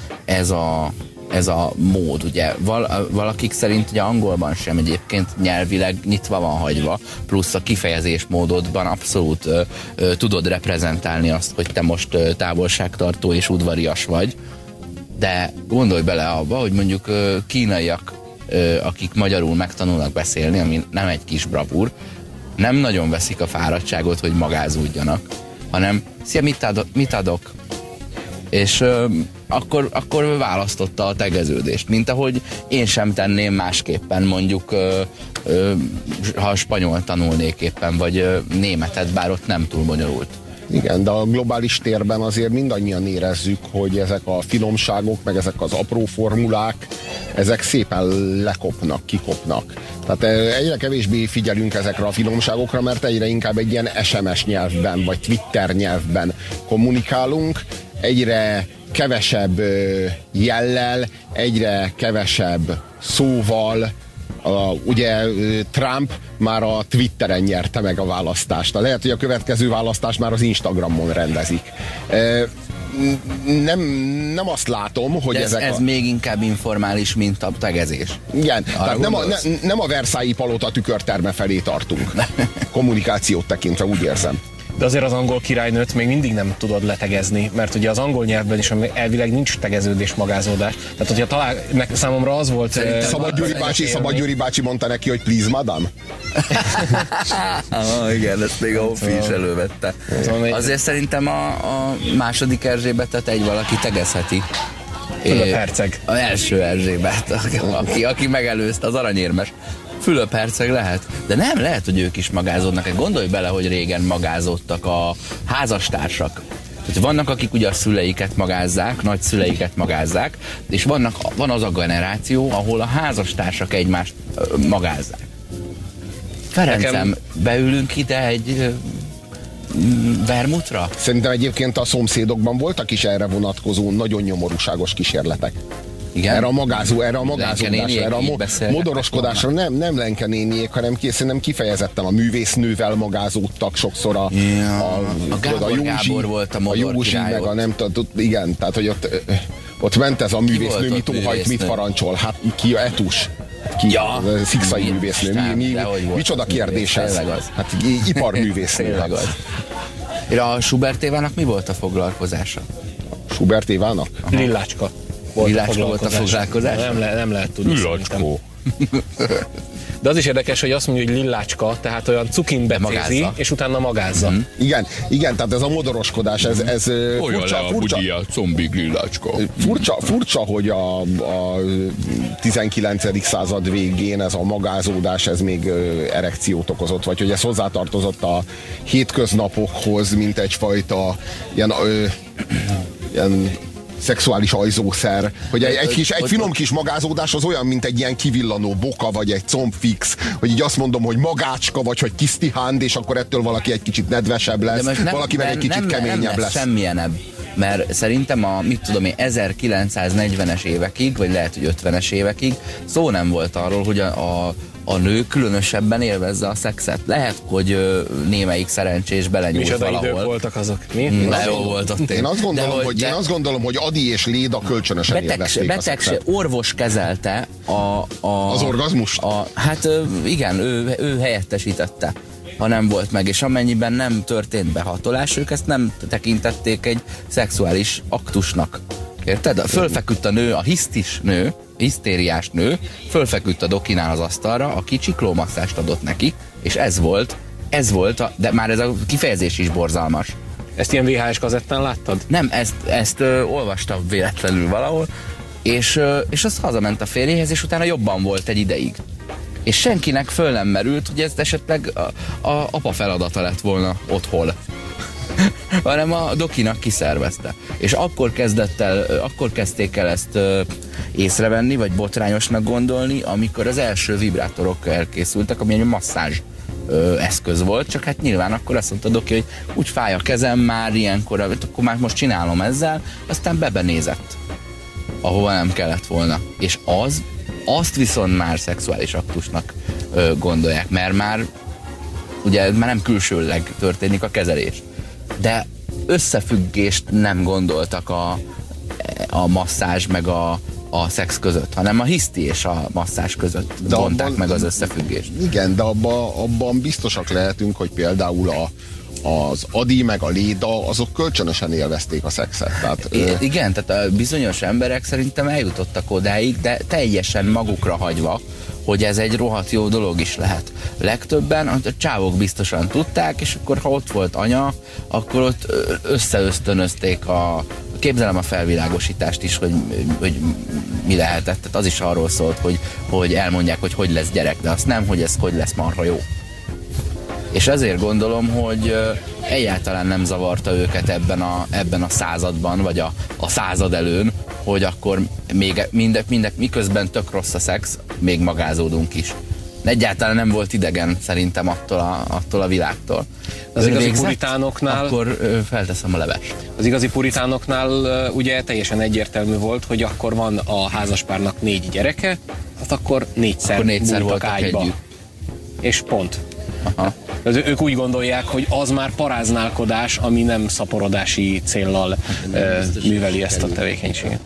ez a mód, ugye. Valakik szerint ugye angolban sem egyébként nyelvileg nyitva van hagyva, plusz a kifejezésmódodban abszolút tudod reprezentálni azt, hogy te most távolságtartó és udvarias vagy, de gondolj bele abba, hogy mondjuk kínaiak, akik magyarul megtanulnak beszélni, ami nem egy kis bravúr, nem nagyon veszik a fáradtságot, hogy magázódjanak, hanem szia, mit adok? És akkor választotta a tegeződést, mint ahogy én sem tenném másképpen, mondjuk ha spanyol tanulnék éppen, vagy németet, bár ott nem túl bonyolult. Igen, de a globális térben azért mindannyian érezzük, hogy ezek a finomságok, meg ezek az apró formulák, ezek szépen lekopnak, kikopnak. Tehát egyre kevésbé figyelünk ezekre a finomságokra, mert egyre inkább egy ilyen SMS nyelvben, vagy Twitter nyelvben kommunikálunk, egyre kevesebb jellel, egyre kevesebb szóval. Ugye Trump már a Twitteren nyerte meg a választást. Lehet, hogy a következő választást már az Instagramon rendezik. Nem azt látom, hogy ez még inkább informális, mint a tegezés. Igen, tehát nem a Versailles palota tükörterme felé tartunk. Kommunikációt tekintve, úgy érzem. De azért az angol királynőt még mindig nem tudod letegezni, mert ugye az angol nyelvben is elvileg nincs tegeződés, magázódás. Tehát, hogyha számomra az volt... Szabad Gyuri bácsi mondta neki, hogy please, madam? Igen, ezt még a Hoffi is elővette. Azért szerintem a második Erzsébetet egy valaki tegezheti. Fülöp-herceg. Az első Erzsébet, aki megelőzte, az aranyérmes. Fülöp-herceg lehet, de nem lehet, hogy ők is magázódnak. Gondolj bele, hogy régen magázódtak a házastársak. Tehát vannak, akik ugye a szüleiket magázzák, nagyszüleiket magázzák, és van az a generáció, ahol a házastársak egymást magázzák. Ferencem, beülünk ide egy vermutra? Szerintem egyébként a szomszédokban voltak is erre vonatkozó nagyon nyomorúságos kísérletek. Igen? Erre a magázódásra, erre a modoroskodásra nem Lenke néniék, hanem szerintem kifejezetten a művésznővel magázódtak sokszor a Gábor volt a modor király, meg a nem tudom, igen, tehát hogy ott ment ez a művésznő, mit óhajt, mit parancsol, hát ki a Etus. Ja, szikszai művésznő. Micsoda kérdés ez? Hát iparművésznő. A Schubert Évának mi volt a foglalkozása? Schubert Évának? Lillácska. Lillácska volt a foglalkozás? Nem lehet tudni. Lillácskó. De az is érdekes, hogy azt mondja, hogy lillácska, tehát olyan cukin becézi, és utána magázza. Igen, tehát ez a modoroskodás, ez furcsa. Combig lillácska. Furcsa, hogy a 19. század végén ez a magázódás, ez még erekciót okozott, vagy hogy ez hozzátartozott a hétköznapokhoz, mint egyfajta ilyen szexuális ajzószer, hogy egy finom kis magázódás az olyan, mint egy ilyen kivillanó boka, vagy egy combfix, hogy így azt mondom, hogy magácska, vagy hogy kisztihánd, és akkor ettől valaki egy kicsit nedvesebb lesz, valaki meg egy kicsit keményebb lesz. Semmilyenebb. Mert szerintem a 1940-es évekig, vagy lehet, hogy 50-es évekig szó nem volt arról, hogy a nő különösebben élvezze a szexet. Lehet, hogy némelyik szerencsés belenyúlt valahol. Idők voltak azok. Mi? Jó volt ott. Én azt gondolom, hogy Adi és Léda kölcsönösen élvezték a szexet. Orvos kezelte az orgazmust? Hát igen, ő helyettesítette, ha nem volt meg, és amennyiben nem történt behatolás, ők ezt nem tekintették egy szexuális aktusnak. Érted? Fölfeküdt a nő, a hisztériás nő, fölfeküdt a dokinál az asztalra, aki csiklómasszást adott neki, és ez volt, de már ez a kifejezés is borzalmas. Ezt ilyen VHS kazettán láttad? Nem, ezt olvastam véletlenül valahol, és az hazament a férjéhez, és utána jobban volt egy ideig. És senkinek föl nem merült, hogy ez esetleg a apa feladata lett volna otthon. hanem a dokinak kiszervezte. És akkor kezdték el ezt észrevenni, vagy botrányosnak gondolni, amikor az első vibrátorok elkészültek, ami egy masszázs eszköz volt, csak hát nyilván akkor azt mondta doki, hogy úgy fáj a kezem már ilyenkor, akkor már most csinálom ezzel, aztán bebenézett, ahova nem kellett volna. És azt viszont már szexuális aktusnak gondolják, mert már ugye már nem külsőleg történik a kezelés. De összefüggést nem gondoltak a masszázs meg a szex között, hanem a hiszti és a masszázs között vonták meg az összefüggést. Igen, de abban biztosak lehetünk, hogy például az Adi meg a Léda, azok kölcsönösen élvezték a szexet. Tehát, igen, tehát a bizonyos emberek szerintem eljutottak odáig, de teljesen magukra hagyva, hogy ez egy rohadt jó dolog is lehet. Legtöbben a csávok biztosan tudták, és akkor ha ott volt anya, akkor ott összeösztönözték képzelem a felvilágosítást is, hogy mi lehetett. Tehát az is arról szólt, hogy elmondják, hogy lesz gyerek, de azt nem, hogy ez hogy lesz marha jó. És ezért gondolom, hogy egyáltalán nem zavarta őket ebben a században, vagy a század előn, hogy akkor még miközben tök rossz a szex, még magázódunk is. Egyáltalán nem volt idegen szerintem attól a világtól. Az igazi puritánoknál... Akkor felteszem a levest. Az igazi puritánoknál ugye teljesen egyértelmű volt, hogy akkor van a házaspárnak 4 gyereke, hát akkor négyszer voltak ágyba. Együtt. És pont. Aha. Ők úgy gondolják, hogy az már paráználkodás, ami nem szaporodási céllal műveli ezt a tevékenységet.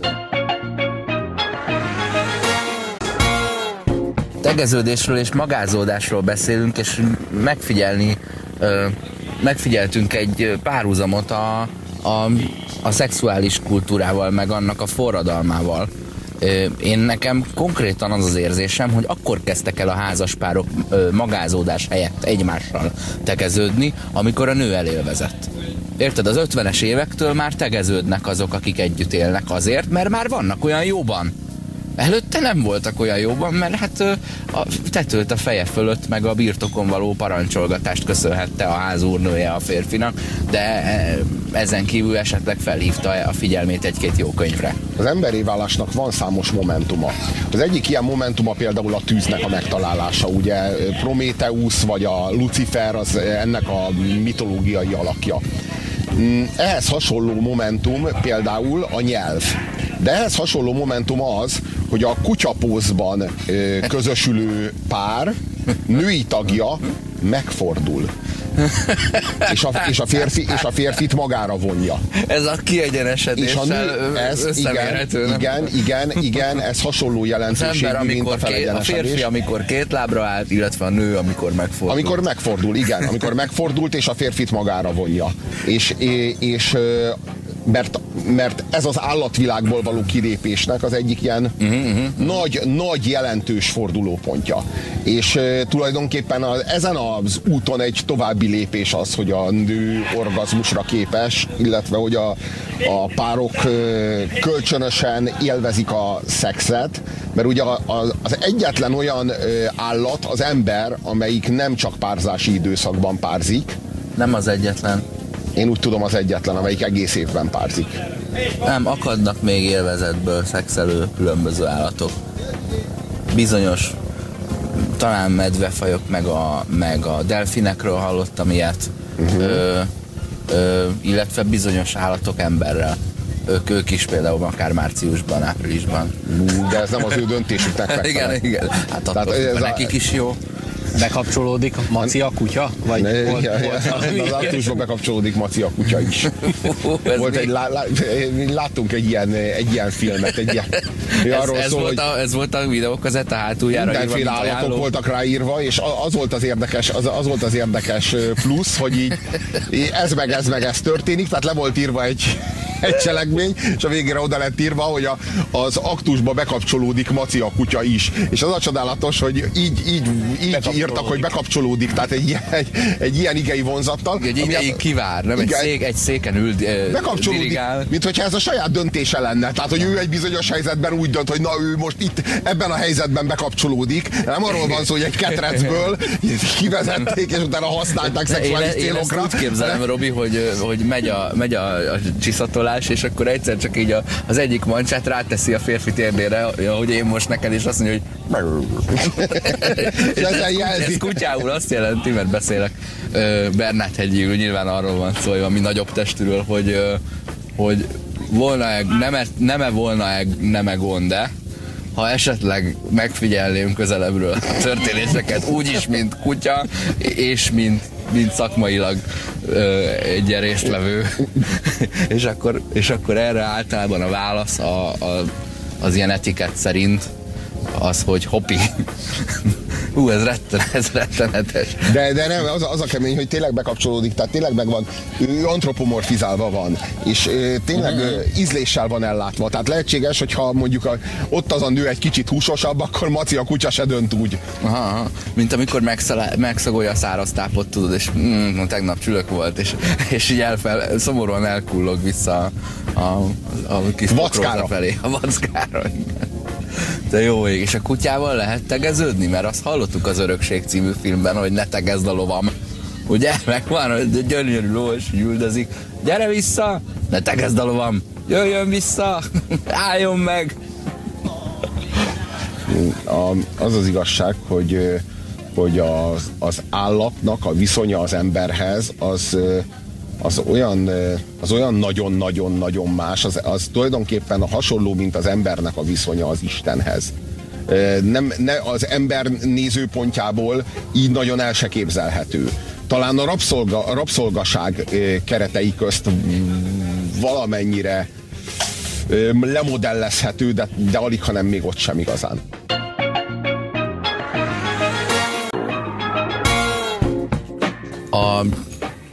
Tegeződésről és magázódásról beszélünk, és megfigyelni megfigyeltünk egy párhuzamot a szexuális kultúrával, meg annak a forradalmával. Én nekem konkrétan az az érzésem, hogy akkor kezdtek el a házaspárok magázódás helyett egymással tegeződni, amikor a nő elélvezett. Érted? Az 50-es évektől már tegeződnek azok, akik együtt élnek azért, mert már vannak olyan jóban. Előtte nem voltak olyan jóban, mert hát a tetőt a feje fölött, meg a birtokon való parancsolgatást köszönhette a házúrnője a férfinak, de ezen kívül esetleg felhívta a figyelmét egy-két jó könyvre. Az emberi válásnak van számos momentuma. Az egyik ilyen momentuma például a tűznek a megtalálása, ugye Prométheusz vagy a Lucifer az ennek a mitológiai alakja. Ehhez hasonló momentum például a nyelv. De ehhez hasonló momentum az, hogy a kutyapózban közösülő pár női tagja megfordul. És a férfit magára vonja. Ez a kiegyenesedéssel összemérhető. Igen, ez hasonló jelentőségű, mint a felegyenesedés. A férfi, amikor két lábra állt, illetve a nő, amikor megfordult. Amikor megfordul, igen. Amikor megfordult, és a férfit magára vonja. Mert ez az állatvilágból való kilépésnek az egyik ilyen nagy jelentős fordulópontja. És tulajdonképpen ezen az úton egy további lépés az, hogy a nő orgazmusra képes, illetve hogy a párok kölcsönösen élvezik a szexet, mert ugye az egyetlen olyan állat az ember, amelyik nem csak párzási időszakban párzik. Nem az egyetlen. Én úgy tudom, az egyetlen, amelyik egész évben párzik. Nem, akadnak még élvezetből szexelő különböző állatok. Bizonyos, talán medvefajok, meg a delfinekről hallottam ilyet, illetve bizonyos állatok emberrel. Ők is például akár márciusban, áprilisban. De ez nem az ő döntésüknek megfelel. Igen. Hát attól nekik is jó. Bekapcsolódik Maci a kutya? Vagy az áprilisban bekapcsolódik Maci a kutya is. Láttunk egy ilyen filmet, ez volt a videókazetta hátuljára. Mindenféle állatok voltak ráírva, és az volt az érdekes plusz, hogy így ez meg ez történik, tehát le volt írva egy cselekmény, és a végére oda lett írva, hogy az aktusba bekapcsolódik Maci a kutya is. És az a csodálatos, hogy így írtak, hogy bekapcsolódik, tehát egy ilyen igei vonzattal. Egy ideig kivár, nem egy széken ül, dirigál. Mint hogyha ez a saját döntése lenne. Tehát, hogy ő egy bizonyos helyzetben úgy dönt, hogy na ő most itt ebben a helyzetben bekapcsolódik. Nem arról van szó, hogy egy ketrecből kivezették, és utána használták szexuális célokra. Én ezt úgy képzelem, Robi, hogy megy a csiszatolás, és akkor egyszer csak így az egyik mancsát ráteszi a férfi térdére, hogy én most neked, és azt mondja, hogy ez kutyául azt jelenti, mert beszélek Bernát hegyéül, nyilván arról van szó, hogy valami nagyobb testről, hogy volna-e, nem-e gond, de ha esetleg megfigyelném közelebbről a történéseket, úgyis, mint kutya, és mint szakmailag egy ilyen résztvevő. és akkor erre általában a válasz az ilyen etikett szerint az, hogy hopi. Ez rettenetes. De nem, az a kemény, hogy tényleg bekapcsolódik, tehát tényleg megvan, ő antropomorfizálva van, és tényleg ízléssel van ellátva. Tehát lehetséges, hogyha mondjuk ott az a nő egy kicsit húsosabb, akkor Maci a kutya se dönt úgy. Aha, mint amikor megszagolja a száraz tápot, tudod, és tegnap csülök volt, és így szomorúan elkullog vissza a kis vackára felé. A vackára, igen. De jó ég, és a kutyával lehet tegeződni? Mert azt hallottuk az Örökség című filmben, hogy ne tegezd a lovam. Ugye? Megvan, hogy gyönyörű lovas üldözik. Gyere vissza! Ne tegezd a lovam! Jöjjön vissza! Álljon meg! Az az igazság, hogy az állatnak a viszonya az emberhez az olyan nagyon-nagyon-nagyon más, az tulajdonképpen hasonló, mint az embernek a viszonya az Istenhez. Az ember nézőpontjából így nagyon el se képzelhető. Talán a rabszolgaság keretei közt valamennyire lemodellezhető, de alig, hanem még ott sem igazán.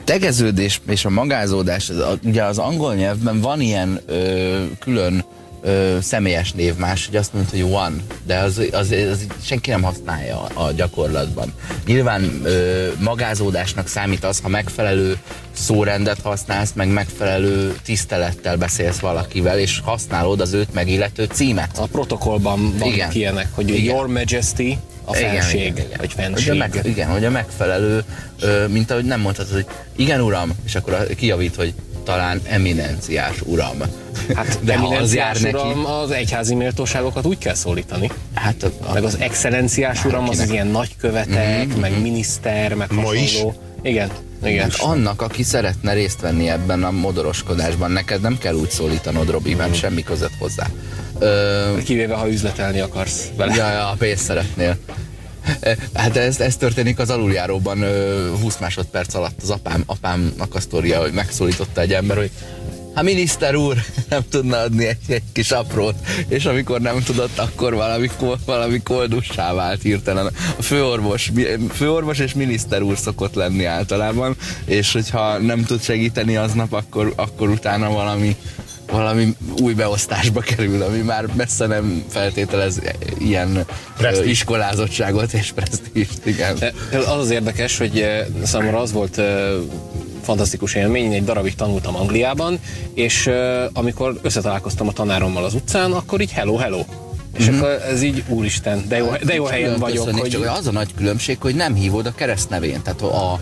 tegeződés és a magázódás, ugye az angol nyelvben van ilyen külön személyes név más, hogy azt mondta, hogy one, de az senki nem használja a gyakorlatban. Nyilván magázódásnak számít az, ha megfelelő szórendet használsz, meg megfelelő tisztelettel beszélsz valakivel, és használod az őt megillető címet. A protokollban vannak ilyenek, hogy igen. Your Majesty, a fenség, igen. Vagy fenség. Igen, hogy a megfelelő, mint ahogy nem mondhatod, hogy igen uram, és akkor kijavít, hogy talán eminenciás uram. Hát de eminenciás uram, az egyházi méltóságokat úgy kell szólítani. Hát, meg az excellenciás uram, az ilyen nagykövetek, meg miniszter, meg hasonló. Ma is? Igen. Hát annak, aki szeretne részt venni ebben a modoroskodásban, neked nem kell úgy szólítanod, Robi, mert semmi között hozzá. Kivéve, ha üzletelni akarsz vele. Ja, pénzt szeretnél. Hát ez történik az aluljáróban 20 másodperc alatt. Az apámnak a sztoria, hogy megszólította egy ember, hogy hát miniszter úr, nem tudna adni egy kis aprót, és amikor nem tudott, akkor valami koldussá vált hirtelen. A főorvos és miniszter úr szokott lenni általában, és hogyha nem tud segíteni aznap, akkor utána valami új beosztásba kerül, ami már messze nem feltételez ilyen iskolázottságot és presztízst, igen. Az érdekes, hogy számomra az volt fantasztikus élmény, én egy darabig tanultam Angliában, és amikor összetalálkoztam a tanárommal az utcán, akkor így hello. És akkor ez így, úristen, de jó helyen vagyok. Hogy... Csak az a nagy különbség, hogy nem hívod a keresztnevén. Tehát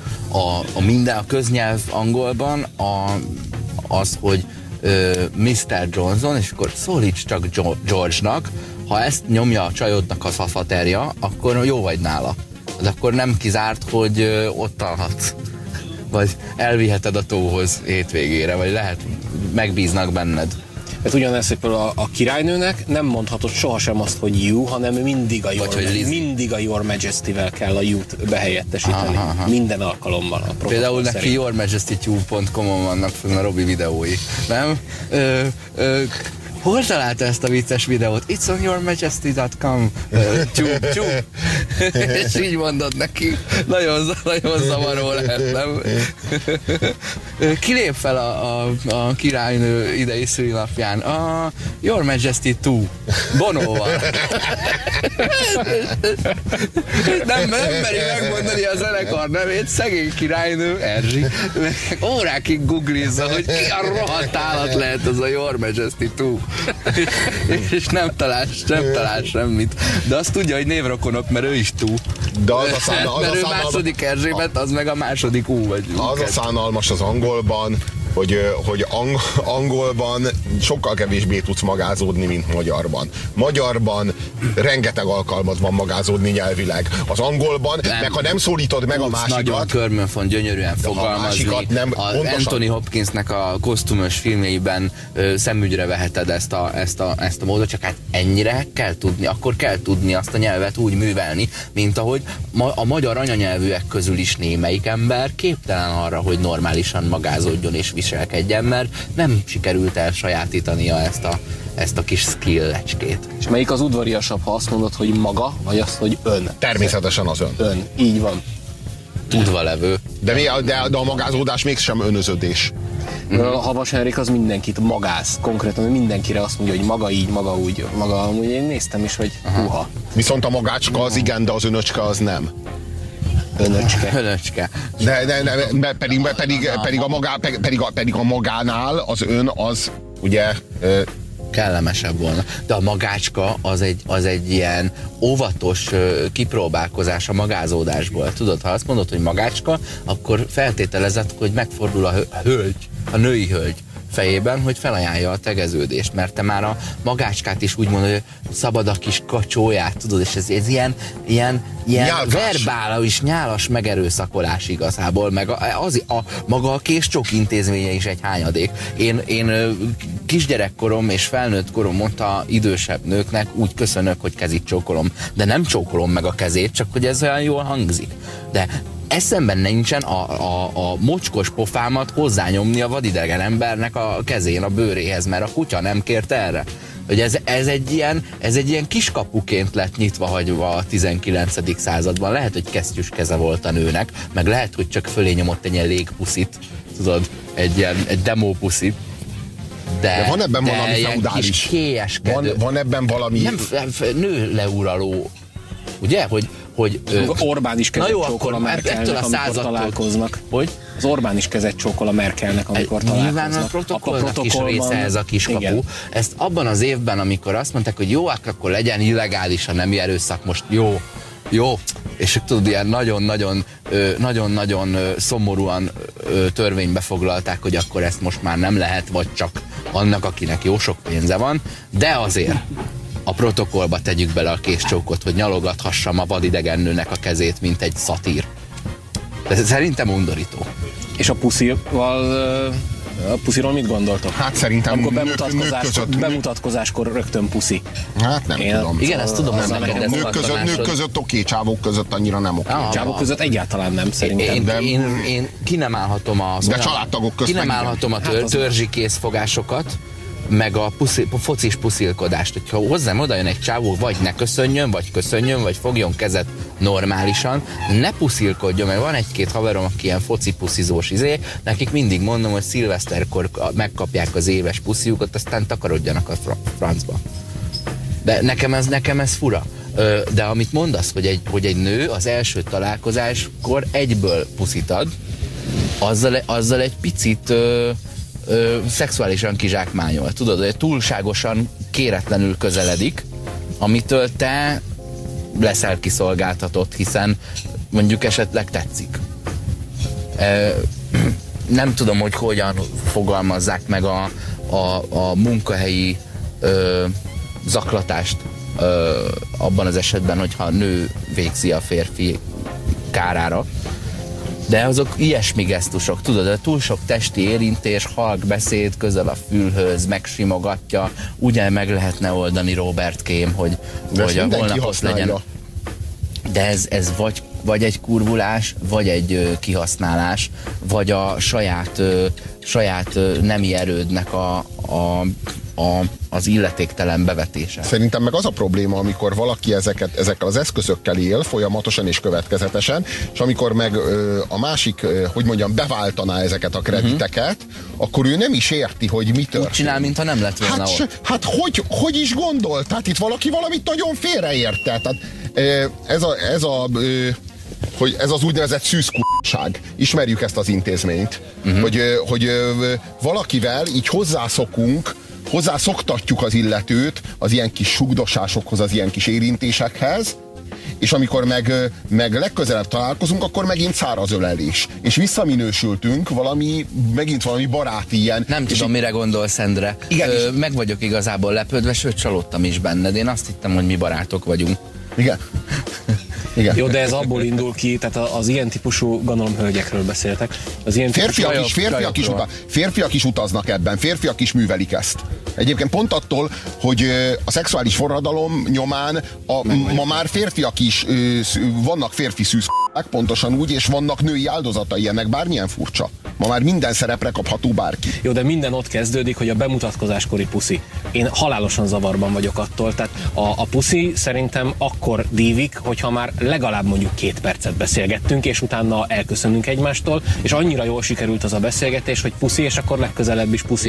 a köznyelv angolban az, hogy Mr. Johnson, és akkor szólíts csak George-nak, ha ezt nyomja a csajodnak a szafaterja, akkor jó vagy nála. De akkor nem kizárt, hogy ott alhatsz. Vagy elviheted a tóhoz hétvégére, vagy lehet, megbíznak benned. Ez ugyanez, hogy például a királynőnek nem mondhatod sohasem azt, hogy you, hanem mindig a Your Majesty-vel kell a you-t behelyettesíteni. Minden alkalommal. Például neki yourmajestytube.com-on vannak fönn a Robi videói. Nem? Hol találta ezt a vicces videót? It's on yourmajesty.com tube. És így mondod neki. Nagyon zavaró lehet, nem? Kilép fel a királynő idei szülinapján. A Your Majesty 2 Bonóval. Nem meri megmondani a zenekar nevét, szegény királynő Erzsi. Órákig googlizza, hogy ki a rohadt állat lehet az a Your Majesty 2. És nem talál semmit. De azt tudja, hogy névrokonok, mert ő is tú. De mert ő második Erzsébet, az meg a második ú. Vagy az a szánalmas az angolban, hogy angolban sokkal kevésbé tudsz magázódni, mint magyarban. Magyarban rengeteg alkalmat van magázódni nyelvileg. Az angolban, meg ha nem szólítod meg a másikat... Nagyon körmönfont, gyönyörűen fogalmazni. Anthony Hopkinsnek a kosztümös filmjeiben szemügyre veheted ezt a módot, csak hát ennyire kell tudni, akkor kell tudni azt a nyelvet úgy művelni, mint ahogy a magyar anyanyelvűek közül is némelyik ember képtelen arra, hogy normálisan magázódjon és viselkedjen, mert nem sikerült elsajátítania ezt a kis skill-lecskét. És melyik az udvariasabb, ha azt mondod, hogy maga, vagy azt, hogy ön? Természetesen az ön. Ön, így van. Tudva levő. De a magázódás mégsem önöződés. A Havas Henrik az mindenkit magáz, konkrétan mindenkire azt mondja, hogy maga így, maga úgy, maga amúgy. Én néztem is, hogy húha. Viszont a magácska az igen, de az önöcske az nem. Önöcske. De pedig a magánál az ön az ugye kellemesebb volna. De a magácska az egy ilyen óvatos kipróbálkozás a magázódásból. Tudod, ha azt mondod, hogy magácska, akkor feltételezed, hogy megfordul a női hölgy fejében, hogy felajánlja a tegeződést, mert te már a magácskát is úgy mondod, hogy szabad a kis kacsóját, tudod, és ez ilyen verbális, nyálas megerőszakolás igazából, meg maga a késcsók intézménye is egy hányadék. Én kisgyerekkorom és felnőtt korom mondta idősebb nőknek, úgy köszönök, hogy kezit csókolom, de nem csókolom meg a kezét, csak hogy ez olyan jól hangzik. De eszemben nincsen a mocskos pofámat hozzányomni a vadidegen embernek a kezén, a bőréhez, mert a kutya nem kért erre. hogy ez egy ilyen kiskapuként lett nyitva hagyva a 19. században. Lehet, hogy kesztyűs keze volt a nőnek, meg lehet, hogy csak fölé nyomott egy ilyen légpuszit, tudod, egy demópuszit. De van ebben valami feudális. Van ebben valami... Nem, nő leuraló, ugye? Hogy Orbán is kezet csókol a Merkelnek, amikor találkoznak. Hogy? Az Orbán is kezet csókol a Merkelnek, amikor találkoznak. Nyilván a protokollnak is része ez a kiskapu. Igen. Ezt abban az évben, amikor azt mondták, hogy jó, akkor legyen illegális a nemi erőszak, most jó, és tudod, ilyen nagyon-nagyon szomorúan törvénybe foglalták, hogy akkor ezt most már nem lehet, vagy csak annak, akinek jó sok pénze van, de azért a protokollba tegyük bele a késcsókot, hogy nyalogathassam a vadidegennőnek a kezét, mint egy szatír. De szerintem undorító. És a pusziról mit gondoltok? Hát szerintem amikor bemutatkozáskor rögtön puszi. Hát nem tudom. Igen, ezt tudom, nem neked. Nők között oké, csávók között annyira nem oké. Csávók között egyáltalán nem, szerintem. Én ki nem állhatom de családtagok között. Ki nem állhatom a törzsi készfogásokat, meg a focis puszilkodást. Hogyha hozzám oda jön egy csávó, vagy ne köszönjön, vagy fogjon kezet normálisan, ne puszilkodjon, mert van egy-két haverom, aki ilyen foci puszizós nekik mindig mondom, hogy szilveszterkor megkapják az éves pusziukat, aztán takarodjanak a francba. De nekem ez fura. De amit mondasz, hogy egy nő az első találkozáskor egyből puszit ad, azzal egy picit szexuálisan kizsákmányol. Tudod, hogy túlságosan kéretlenül közeledik, amitől te leszel kiszolgáltatott, hiszen mondjuk esetleg tetszik. Nem tudom, hogy hogyan fogalmazzák meg a munkahelyi zaklatást abban az esetben, hogyha a nő végzi a férfi kárára. De azok ilyesmi gesztusok, tudod, túl sok testi érintés, halk beszéd, közel a fülhöz, megsimogatja, ugye meg lehetne oldani Robertkém, hogy a holnapos legyen. De ez vagy egy kurvulás, vagy egy kihasználás, vagy a saját nemi erődnek az illetéktelen bevetése. Szerintem meg az a probléma, amikor valaki ezekkel az eszközökkel él folyamatosan és következetesen, és amikor meg a másik, hogy mondjam, beváltaná ezeket a krediteket, akkor ő nem is érti, hogy mi történik. Úgy csinál, mintha nem lett volna ott. Hát hogy is gondolt? Tehát itt valaki valamit nagyon félreérte. Tehát hogy ez az úgynevezett szűzkurság. Ismerjük ezt az intézményt. Hogy valakivel így hozzászoktatjuk az illetőt az ilyen kis sugdosásokhoz, az ilyen kis érintésekhez, és amikor meg legközelebb találkozunk, akkor megint száraz ölelés. És visszaminősültünk megint valami baráti ilyen. Nem tudom, mire gondolsz, Endre. Igen, meg vagyok igazából lepődve, sőt csalódtam is benned. Én azt hittem, hogy mi barátok vagyunk. Igen. Igen. Jó, de ez abból indul ki, tehát az ilyen típusú, gondolom, hölgyekről beszéltek. Az ilyen férfiak is utaznak ebben, férfiak is művelik ezt. Egyébként pont attól, hogy a szexuális forradalom nyomán ma már férfiak is vannak férfi szűzk***ek, pontosan úgy, és vannak női áldozatai ennek, bármilyen furcsa. Ma már minden szerepre kapható bárki. Jó, de minden ott kezdődik, hogy a bemutatkozáskori puszi. Én halálosan zavarban vagyok attól, tehát a puszi szerintem akkor dívik, hogyha már legalább mondjuk 2 percet beszélgettünk, és utána elköszönünk egymástól, és annyira jól sikerült az a beszélgetés, hogy puszi, és akkor legközelebb is puszi.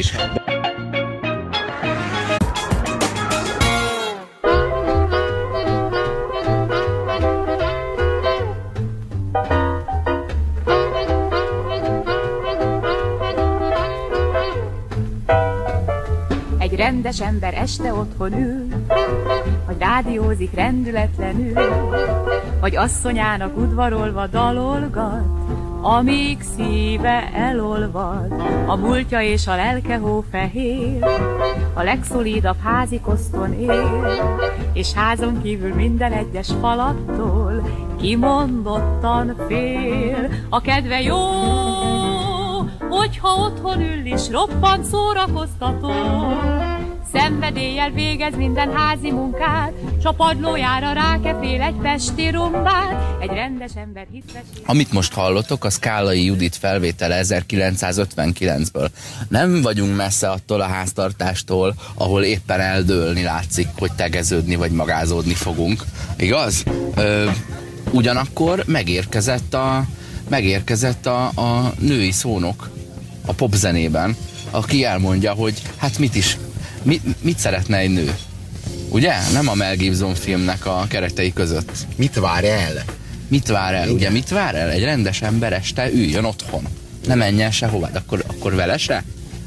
Rendes ember este otthon ül, vagy rádiózik rendületlenül, vagy asszonyának udvarolva dalolgat, amíg szíve elolvad. A múltja és a lelke hófehér, a legszolidabb házikoszton él, és házon kívül minden egyes falattól kimondottan fél. A kedve jó, hogyha otthon ül is roppant szórakoztató, szenvedéllyel végez minden házi munkát, s s a padlójára rákefél egy pesti rumbát, egy rendes ember hiszes. Amit most hallottok, a Szkálai Judit felvétele 1959-ből. Nem vagyunk messze attól a háztartástól, ahol éppen eldőlni látszik, hogy tegeződni vagy magázódni fogunk. Igaz? Ugyanakkor megérkezett a női szónok a popzenében, aki elmondja, hogy hát mit szeretne egy nő? Ugye? Nem a Mel Gibson filmnek a keretei között. Mit vár el? Mit vár el? Ugye mit vár el? Egy rendes ember este üljön otthon. Ne menjen sehová. Akkor vele se?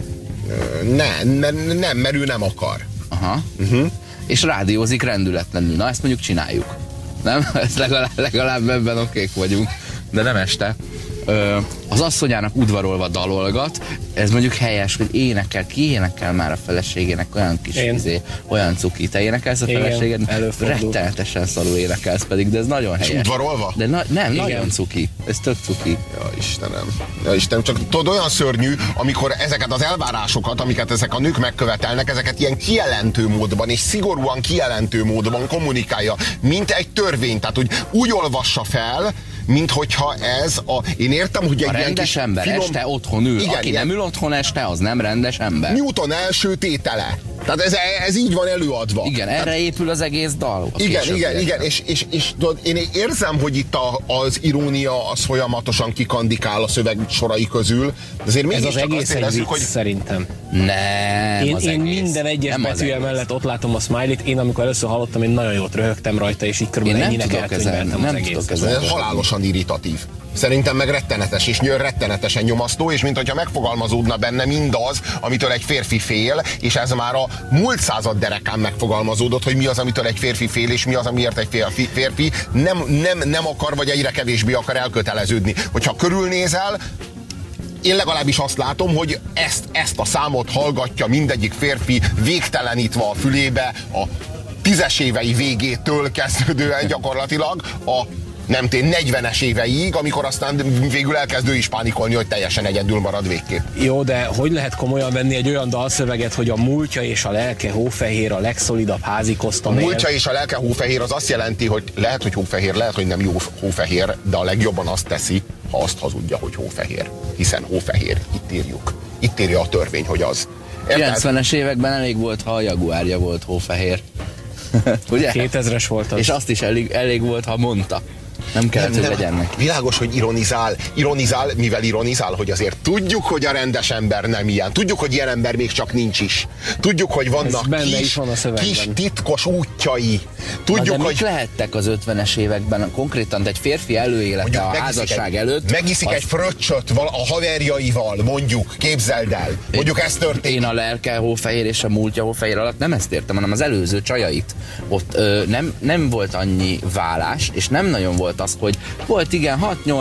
Nem, mert ő nem akar. Aha. És rádiózik rendületlenül. Na, ezt mondjuk csináljuk. Nem? Ezt legalább ebben okék vagyunk. De nem este. Az asszonyának udvarolva dalolgat, ez mondjuk helyes, hogy énekel, ki énekel már a feleségének olyan kis olyan cuki. Te énekelsz a feleséged? Rettenetesen szarul énekelsz pedig, de ez nagyon helyes. És udvarolva? De nem, nagyon cuki. Ez tök cuki. Ja, Istenem, csak tudod, olyan szörnyű, amikor ezeket az elvárásokat, amiket ezek a nők megkövetelnek, ezeket ilyen kijelentő módban, és szigorúan kijelentő módban kommunikálja, mint egy törvény. Tehát, hogy úgy olvassa fel, mint hogyha ez én értem, hogy a rendes ember finom... este otthon ül. Igen, aki nem ül otthon este, az nem rendes ember. Newton első tétele. Tehát ez így van előadva. Igen, erre épül az egész dal. Igen, és tudod, én érzem, hogy itt az irónia az folyamatosan kikandikál a szöveg sorai közül. Azért ez az egész egy vicc, hogy... szerintem. Nem, én minden egyes betűje mellett ott látom a Smiley-t. Én amikor először hallottam, én nagyon jót röhögtem rajta, és így körülbelül ennyinek elkönyveltem az egész. Ez halálosan irritatív. Szerintem meg rettenetes, és rettenetesen nyomasztó, és mintha megfogalmazódna benne mindaz, amitől egy férfi fél, és ez már a múlt század derekán megfogalmazódott, hogy mi az, amitől egy férfi fél, és mi az, amiért egy férfi nem akar, vagy egyre kevésbé akar elköteleződni. Hogyha körülnézel, én legalábbis azt látom, hogy ezt a számot hallgatja mindegyik férfi végtelenítve a fülébe a 10-es évei végétől kezdődően gyakorlatilag a 40-es éveig, amikor aztán végül elkezd ő is pánikolni, hogy teljesen egyedül marad végképp. Jó, de hogy lehet komolyan venni egy olyan dalszöveget, hogy a múltja és a lelke hófehér, a legszolidabb házikoszta. A múltja és a lelke hófehér az azt jelenti, hogy lehet, hogy hófehér, lehet, hogy nem jó hófehér, de a legjobban azt teszi, ha azt hazudja, hogy hófehér. Hiszen hófehér, itt írjuk. Itt írja a törvény, hogy az. 90-es években elég volt, ha a Jaguárja volt hófehér. Ugye? 2000-es volt az. És azt is elég volt, ha mondta. Nem kellett, hogy legyen neki. Világos, hogy ironizál, mivel ironizál, hogy azért tudjuk, hogy a rendes ember nem ilyen. Tudjuk, hogy ilyen ember még csak nincs is. Tudjuk, hogy vannak kis titkos útjai. Tudjuk, de mik lehettek az 50-es években? Konkrétan egy férfi előélete a házasság előtt. Megiszik egy fröccsöt a haverjaival, mondjuk, képzeld el. Mondjuk ez történik. Én a lelke hófehér és a múltja hófehér alatt nem ezt értem, hanem az előző csajait. Ott nem volt annyi válás, és nem nagyon volt az, hogy volt igen,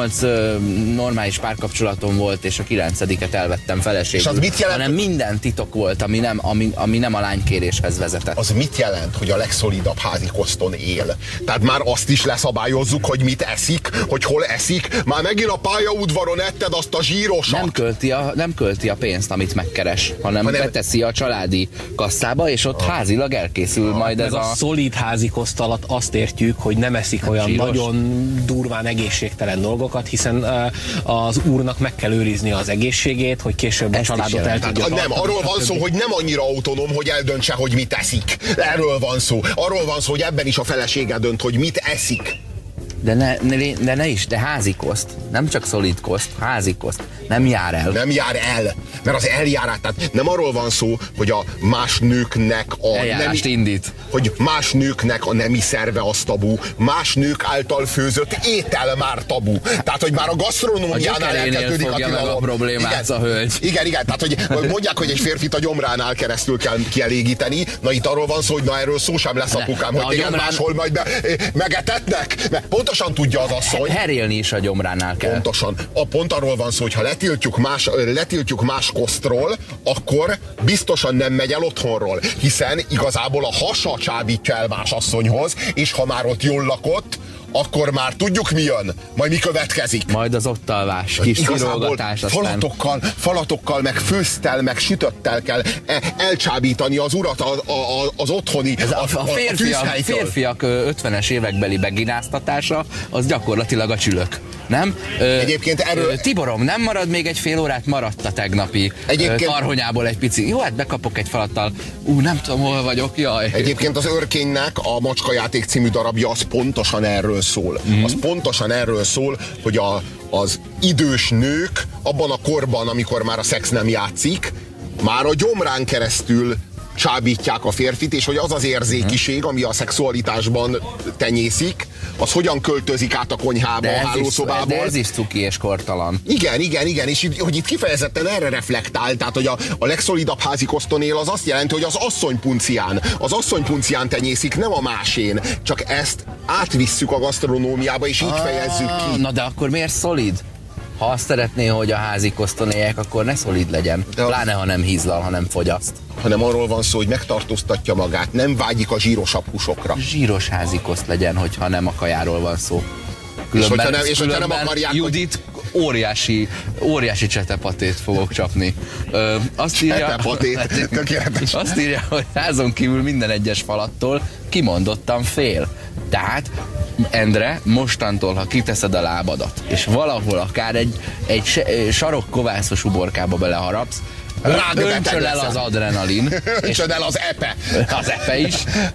6-8 normális párkapcsolatom volt, és a 9-et elvettem feleségül. Hanem minden titok volt, ami nem a lánykéréshez vezetett. Az mit jelent, hogy a legszolidabb házikoszton él? Tehát már azt is leszabályozzuk, hogy mit eszik, hogy hol eszik. Már megint a pályaudvaron etted azt a zsírosat. Nem költi a pénzt, amit megkeres, hanem beteszi a családi kasszába, és ott házilag elkészül majd ez a szolid házikoszt alatt azt értjük, hogy nem eszik olyan zsíros, nagyon durván egészségtelen dolgokat, hiszen az úrnak meg kell őrizni az egészségét, hogy később a családot el tudja tartani. Nem, arról van szó, hogy nem annyira autonóm, hogy eldöntse, hogy mit eszik. Erről van szó. Arról van szó, hogy ebben is a felesége dönt, hogy mit eszik. De házikoszt. Nem csak szolid koszt, házikoszt. Nem jár el. Nem jár el. Mert az eljárás, tehát nem arról van szó, hogy a más nőknek eljárást indít. Hogy más nőknek a nemi szerve az tabu, más nők által főzött étel már tabu. Tehát, hogy már a gasztronómiánál elkezdődik a problémát a hölgy. Igen, tehát, hogy mondják, hogy egy férfit a gyomránál keresztül kell kielégíteni. Na itt arról van szó, hogy na erről szó sem lesz apukám, hogy téged máshol majd megetetnek. Pontosan tudja az asszony. Herélni is a gyomránál kell. Pontosan. Pont arról van szó, hogy ha letiltjuk más kosztról, akkor biztosan nem megy el otthonról, hiszen igazából a hasa csábítja el más asszonyhoz, és ha már ott jól lakott, akkor már tudjuk mi jön, majd mi következik. Majd az ott alvás, kis kirolgatás, aztán... falatokkal, meg főztel, meg sütöttel kell elcsábítani az urat az otthoni, a férfiak 50-es évekbeli begináztatása, az gyakorlatilag a csülök. Nem? Egyébként erről... Tiborom, nem marad még egy fél órát? Maradt a tegnapi karhonyából egy pici. Jó, hát bekapok egy falattal. Nem tudom, hol vagyok, jaj. Egyébként az Örkénynek a Macskajáték című darabja az pontosan erről szól. Az pontosan erről szól, hogy az idős nők abban a korban, amikor már a szex nem játszik, már a gyomrán keresztül csábítják a férfit, és hogy az az érzékiség, ami a szexualitásban tenyészik, az hogyan költözik át a konyhába, a hálószobából. De ez is cuki és kortalan. Igen, és hogy itt kifejezetten erre reflektál, tehát hogy a legszolidabb házikosztonél az azt jelenti, hogy az asszonypuncián tenyészik, nem a másén, csak ezt átvisszük a gasztronómiába, és így fejezzük ki. Na de akkor miért szolid? Ha azt szeretné, hogy a házikoszton éljek, akkor ne szolid legyen. Pláne, ha nem hízlal, hanem fogyaszt. Hanem arról van szó, hogy megtartóztatja magát, nem vágyik a zsírosabb húsokra. Zsíros házikoszt legyen, hogyha nem a kajáról van szó. Különben, és hogyha nem akarják, Judit óriási csetepatét fogok csapni. Azt írja, hogy házon kívül minden egyes falattól kimondottan fél. Tehát, Endre, mostantól, ha kiteszed a lábadat, és valahol akár egy sarokkovászos uborkába beleharapsz, öntsön el az adrenalin. Öntsön el az epe. Az epe is.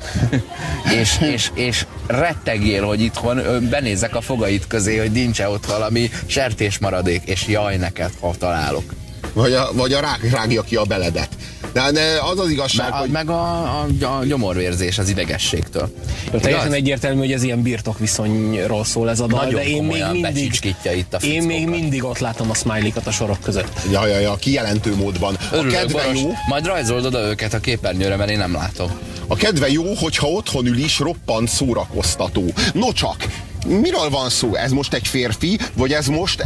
és rettegjél, hogy itthon benézzek a fogaid közé, hogy nincs-e ott valami sertésmaradék, és jaj neked, ha találok. Vagy a rák rágja ki a beledet. De az az igazság, hogy... Meg a gyomorvérzés az idegességtől. Teljesen egyértelmű, hogy ez ilyen birtokviszonyról szól ez a dal, nagyon de én még mindig ott látom a smiley-kat a sorok között. Ja, kijelentő módban. Örülök, a kedve Boros, jó. Majd rajzold oda őket a képernyőre, mert én nem látom. A kedve jó, hogyha otthon ül is, roppant szórakoztató. No csak, miről van szó? Ez most egy férfi, vagy ez most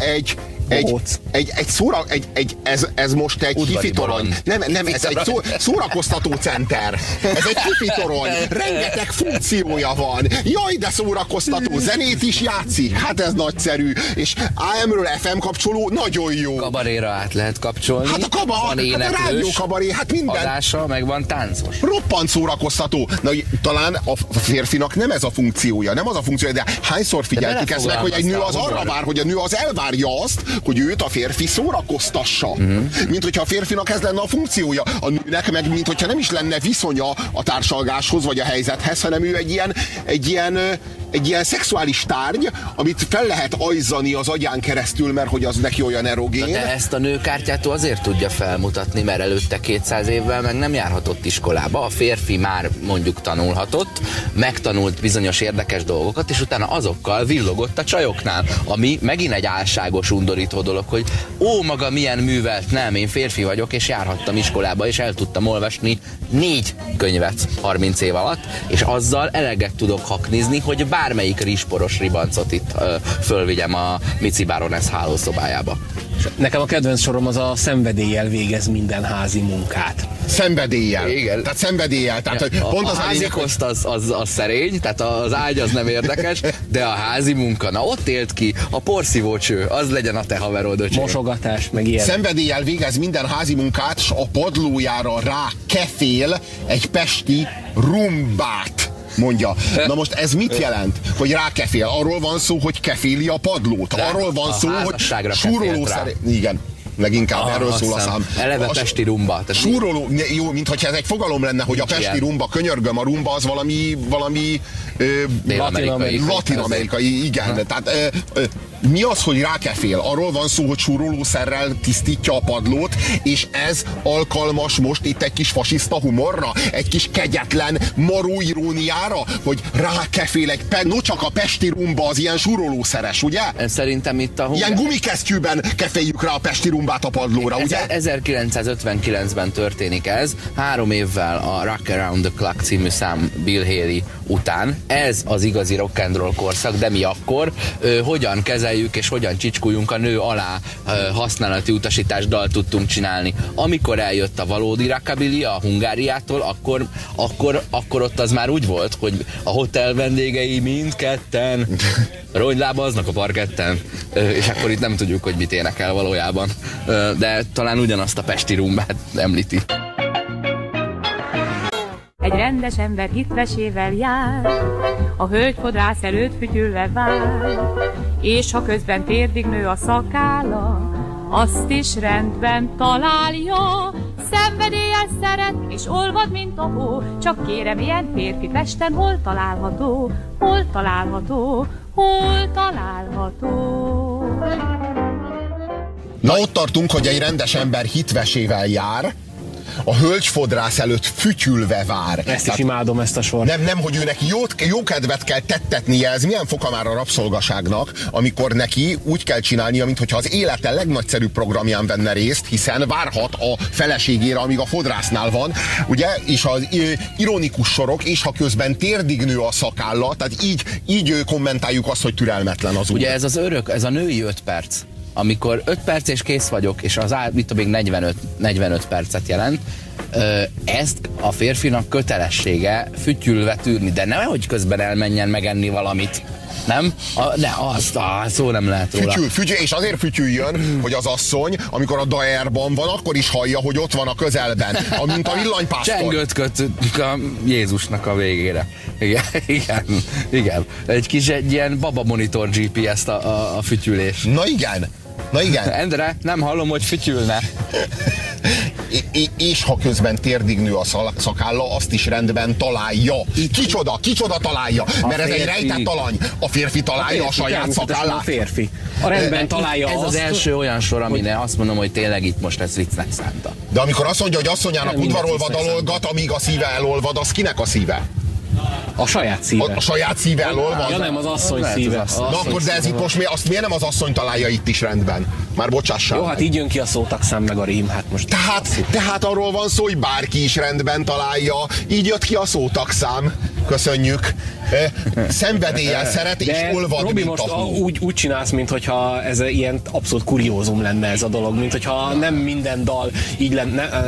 ez most egy hifitorony. Nem, ez egy szórakoztató center. Ez egy hifitorony. Rengeteg funkciója van. Jaj, de szórakoztató. Zenét is játszik. Hát ez nagyszerű. És AM-ről FM kapcsoló nagyon jó. Kabaréra át lehet kapcsolni. Hát a rádió kabaré, hát minden. Adása, meg van táncos. Roppant szórakoztató. Na, talán a férfinak nem ez a funkciója, de hányszor figyeltik ezt meg, hogy egy nő az arra vár, hogy a nő az elvárja azt, hogy őt a férfi szórakoztassa. Mint hogyha a férfinak ez lenne a funkciója. A nőnek meg, mint hogyha nem is lenne viszonya a társalgáshoz vagy a helyzethez, hanem ő egy ilyen szexuális tárgy, amit fel lehet ajzani az agyán keresztül, mert hogy az neki olyan erogén. De ezt a nőkártyától azért tudja felmutatni, mert előtte 200 évvel meg nem járhatott iskolába. A férfi már mondjuk tanulhatott, megtanult bizonyos érdekes dolgokat, és utána azokkal villogott a csajoknál, ami megint egy álságos, undorító dolog, hogy maga milyen művelt, nem, én férfi vagyok, és járhattam iskolába, és el tudtam olvasni 4 könyvet 30 év alatt, és azzal eleget tudok haknizni, hogy bármelyik rizsporos ribancot itt fölvigyem a Mici Baroness hálószobájába. Nekem a kedvenc sorom az a szenvedéllyel végez minden házi munkát. Szenvedéllyel. Igen. Tehát szenvedéllyel. Tehát, hogy pont a házikoszt az szerény, tehát az ágy az nem érdekes, de a házi munka, na ott élt ki, a porszívócső, az legyen a te haverod, öcsém. Mosogatás, meg ilyen. Szenvedéllyel végez minden házi munkát, s a padlójára rá kefél egy pesti rumbát. Mondja. Na most ez mit jelent? Hogy rákefél? Arról van szó, hogy keféli a padlót. Arról van szó, hogy súroló Igen. Leginkább erről szól a szám. Eleve pesti rumba. Súroló, jó, mintha ez egy fogalom lenne, hogy a pesti rumba, könyörgöm, a rumba az valami latin-amerikai, igen. Tehát mi az, hogy rákefél? Arról van szó, hogy súrolószerrel tisztítja a padlót, és ez alkalmas most itt egy kis fasiszta humorra? Egy kis kegyetlen maró iróniára? Hogy rákefél no csak a pesti rumba az ilyen súrolószeres, ugye? Szerintem itt a ilyen gumikesztyűben keféljük rá a pesti rumbát a padlóra, ugye? 1959-ben történik ez, 3 évvel a Rock Around the Clock című szám Bill Haley után. Ez az igazi rock and roll korszak, de mi akkor hogyan kezel kezeljük, és hogyan csicskuljunk a nő alá használati utasításdal tudtunk csinálni. Amikor eljött a valódi rockabilly a Hungáriától, akkor ott az már úgy volt, hogy a hotel vendégei mindketten rongylábaznak a parketten, és akkor itt nem tudjuk, hogy mit énekel valójában. De talán ugyanazt a pesti rumbát említi. Egy rendes ember hitvesével jár, a hölgyfodrász előtt fütyülve vár, és ha közben térdig nő a szakálla, azt is rendben találja. Szenvedéllyel szeret, és olvad, mint a hó, csak kérem, ilyen férfi Pesten hol található, hol található, hol található. Na, ott tartunk, hogy egy rendes ember hitvesével jár, a hölgyfodrász előtt fütyülve vár. Ezt is imádom, ezt a sort. Nem, hogy ő neki jó kedvet kell tettetnie, ez milyen foka már a rabszolgaságnak, amikor neki úgy kell csinálnia, mintha az élete legnagyszerűbb programján venne részt, hiszen várhat a feleségére, amíg a fodrásznál van, ugye, és az ironikus sorok, és ha közben térdig nő a szakálla, tehát így kommentáljuk azt, hogy türelmetlen az úr. Ugye ez a női 5 perc. Amikor 5 perc és kész vagyok, és az még 45 percet jelent, ezt a férfinak kötelessége fütyülve tűrni, de nem, hogy közben elmenjen megenni valamit. Nem? Szó nem lehet róla. Fütyül, és azért fütyüljön, hogy az asszony, amikor a daerban van, akkor is hallja, hogy ott van a közelben, mint a villanypásztor. Csengőt köt a Jézusnak a végére. Igen. Egy ilyen baba monitor GPS a fütyülés. Na igen. Endre, nem hallom, hogy fütyülne. És ha közben térdig nő a szakálla, azt is rendben találja. Kicsoda találja? Mert ez egy rejtett alany. A férfi találja a saját szakállát. A férfi. A rendben találja ez azt. Ez az első olyan sor, amire azt mondom, hogy tényleg itt most ez viccnek szánta. De amikor azt mondja, hogy asszonyának udvarolva dalolgat, amíg a szíve elolvad, az kinek a szíve? A saját szíve. A saját szíve elolvad? Ja, nem, az asszony szíve. Na akkor, de ez itt most azt miért nem az asszony találja itt is rendben? Már bocsássál. Jó, hát így jön ki a szótagszám meg a rím, hát most. Tehát arról van szó, hogy bárki is rendben találja. Így jött ki a szótagszám. Köszönjük. Szenvedéllyel szeret és olvad, Robi, mint most a hó. úgy csinálsz, mintha ez ilyen abszolút kuriózum lenne ez a dolog, mintha nem minden dal így lenne.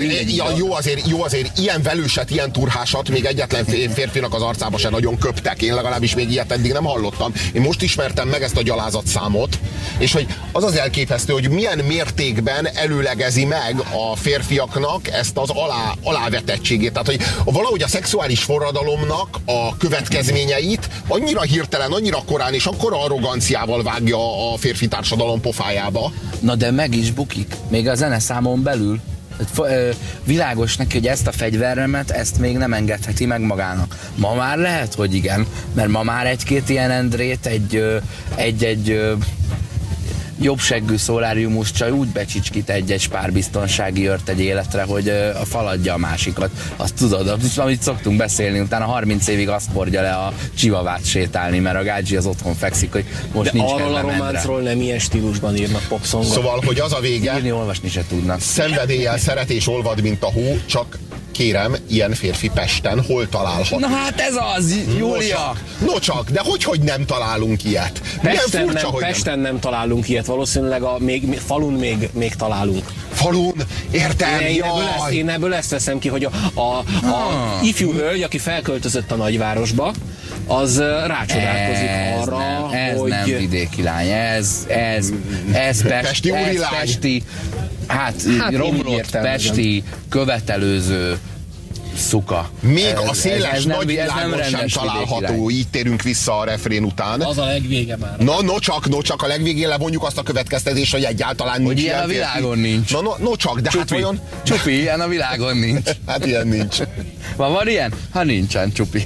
Jó azért ilyen velőset, ilyen turhásat még egyetlen férfinak az arcába se nagyon köptek. Én legalábbis még ilyet eddig nem hallottam. Én most ismertem meg ezt a gyalázatszámot, és hogy az elképesztő, hogy milyen mértékben előlegezi meg a férfiaknak ezt az alávetettségét. Tehát, hogy valahogy a szexuális forradalomnak a következményeit annyira hirtelen, annyira korán és akkora arroganciával vágja a férfi társadalom pofájába. Na de meg is bukik, még a zeneszámon belül. Világos neki, hogy ezt a fegyveremet, ezt még nem engedheti meg magának. Ma már lehet, hogy igen, mert ma már egy-két ilyen Endrét, egy jobbseggű szoláriumos csaj úgy becsicskít egy spárbiztonsági ört egy életre, hogy a faladja a másikat. Azt tudod, amit szoktunk beszélni, utána 30 évig azt hordja le a csivavát sétálni, mert a gádzsi az otthon fekszik, hogy most de nincs arról kedvem a románcról nem ilyen stílusban írnak popszongot. Szóval, hogy az a vége, írni, olvasni se tudnak. Szenvedéllyel szeret és olvad, mint a hó, csak kérem, ilyen férfi Pesten hol található? Na hát ez az, Júlia! No csak, de hogy nem találunk ilyet? Pesten nem találunk ilyet, valószínűleg falun még találunk. Falun? Értem, én ebből ezt veszem ki, hogy a ifjú hölgy, aki felköltözött a nagyvárosba, az rácsodálkozik arra, hogy... Ez nem vidéki lány, ez pesti, hát romlott pesti, követelőző szuka. Még a széles nagyvilágon sem található, így térünk vissza a refrén után. Az a legvége már. No csak a legvégén levonjuk azt a következtetést, hogy egyáltalán nincs hogy ilyen a világon nincs. No csak, de Csupi. hát olyan... Csupi, ilyen a világon nincs. Hát ilyen nincs. Van ilyen? Ha nincsen, Csupi.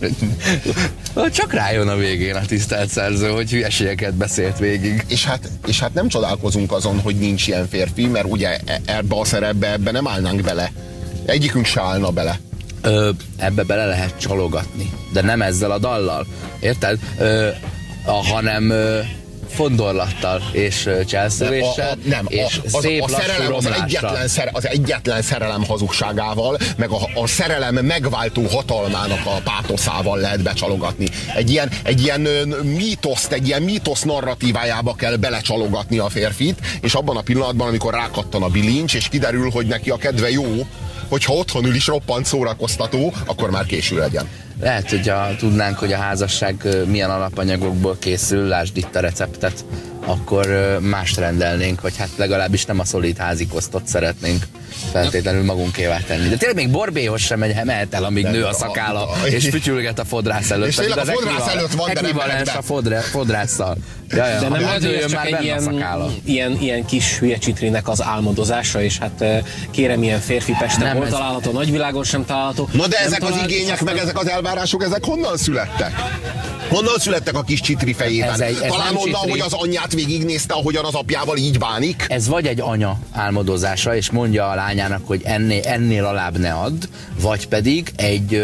Csak rájön a végén a tisztelt szerző, hogy hülyeségeket beszélt végig. És hát nem csodálkozunk azon, hogy nincs ilyen férfi, mert ugye ebbe a szerepbe nem állnánk bele. Egyikünk se állna bele. Ebbe bele lehet csalogatni, de nem ezzel a dallal. Érted? Hanem fondorlattal és cselszövéssel, és szép lassú romlással. Az egyetlen szerelem hazugságával, meg a szerelem megváltó hatalmának a pátoszával lehet becsalogatni. Egy ilyen mítosz narratívájába kell belecsalogatni a férfit, és abban a pillanatban, amikor rákattan a bilincs, és kiderül, hogy neki a kedve jó, hogyha otthon ül is roppant szórakoztató, akkor már késő legyen. Lehet, hogyha tudnánk, hogy a házasság milyen alapanyagokból készül, lásd itt a receptet, akkor mást rendelnénk, vagy hát legalábbis nem a szolid házikosztot szeretnénk feltétlenül magunkévá tenni. De tényleg még borbéhoz sem mehet el, amíg nő a szakála, és fütyülget a fodrász előtt. És tényleg a fodrász előtt van, de nem mehet be. A fodrásszal. Ja, de nem lehet, hogy ez csak egy ilyen kis hülye csitrinek az álmodozása, és hát kérem, ilyen férfi Pesten hol található, nagyvilágon sem található. Na de ezek az igények, meg ezek az elvárások, ezek honnan születtek? Honnan születtek a kis csitri fejében? Talán onnan, hogy az anyját végignézte, ahogyan az apjával így bánik? Ez vagy egy anya álmodozása, és mondja a lányának, hogy ennél alább ne add, vagy pedig egy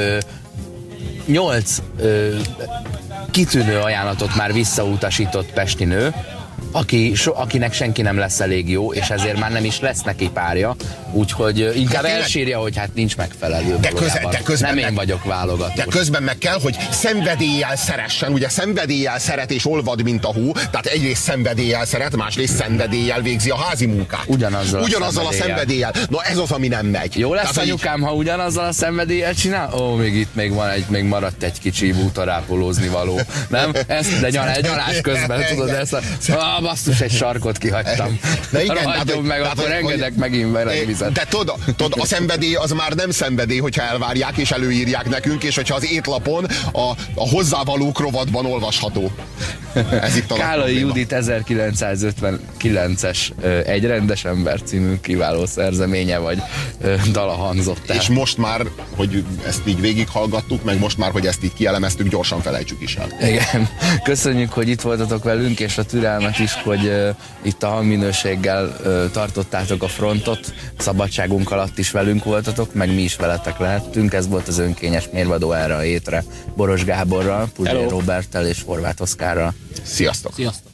8 kitűnő ajánlatot már visszautasított pesti nő, akinek senki nem lesz elég jó, és ezért már nem is lesz neki párja, úgyhogy inkább elsírja, hogy hát nincs megfelelő valójában. Nem én vagyok válogatós. De közben meg kell, hogy szenvedéllyel szeressen, ugye szenvedéllyel szeret és olvad, mint a hó, tehát egyrészt szenvedéllyel szeret, másrészt szenvedéllyel végzi a házi munkát. Ugyanazzal a szenvedéllyel. Na ez az, ami nem megy. Jó lesz anyukám, ha ugyanazzal a szenvedéllyel csinál? Ó, még itt még maradt egy kicsi bútorápolózni való. Nem? Ezt, de nyarás közben, tudod, ezt basszus, egy sarkot kihagytam. Ragadjon meg, akkor engedek megint vele vizet. De tudod, a szenvedély az már nem szenvedély, hogyha elvárják és előírják nekünk, és hogyha az étlapon a hozzávalók rovatban olvasható. Ez itt a Kálai Judit 1959-es Egy rendes ember című kiváló szerzeménye vagy dala hangzott el. És most már, hogy ezt így végighallgattuk, meg most már, hogy ezt így kielemeztük, gyorsan felejtsük is el. Igen. Köszönjük, hogy itt voltatok velünk, és a türelmet is, hogy itt a hangminőséggel tartottátok a frontot, szabadságunk alatt is velünk voltatok, meg mi is veletek lehettünk. Ez volt az önkényes mérvadó erre a hétre Boros Gáborral, Puzsér Roberttel és Horváth Oszkárral. Sziasztok! Sziasztok!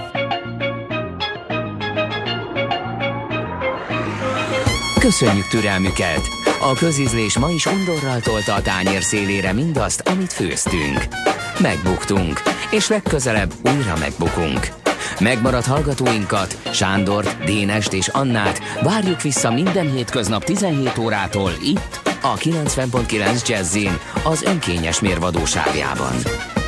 Köszönjük türelmüket! A közízlés ma is undorral tolta a tányér szélére mindazt, amit főztünk. Megbuktunk, és legközelebb újra megbukunk. Megmaradt hallgatóinkat, Sándort, Dénest és Annát várjuk vissza minden hétköznap 17 órától itt, a 90.9 Jazzin, az önkényes mérvadó sávjában.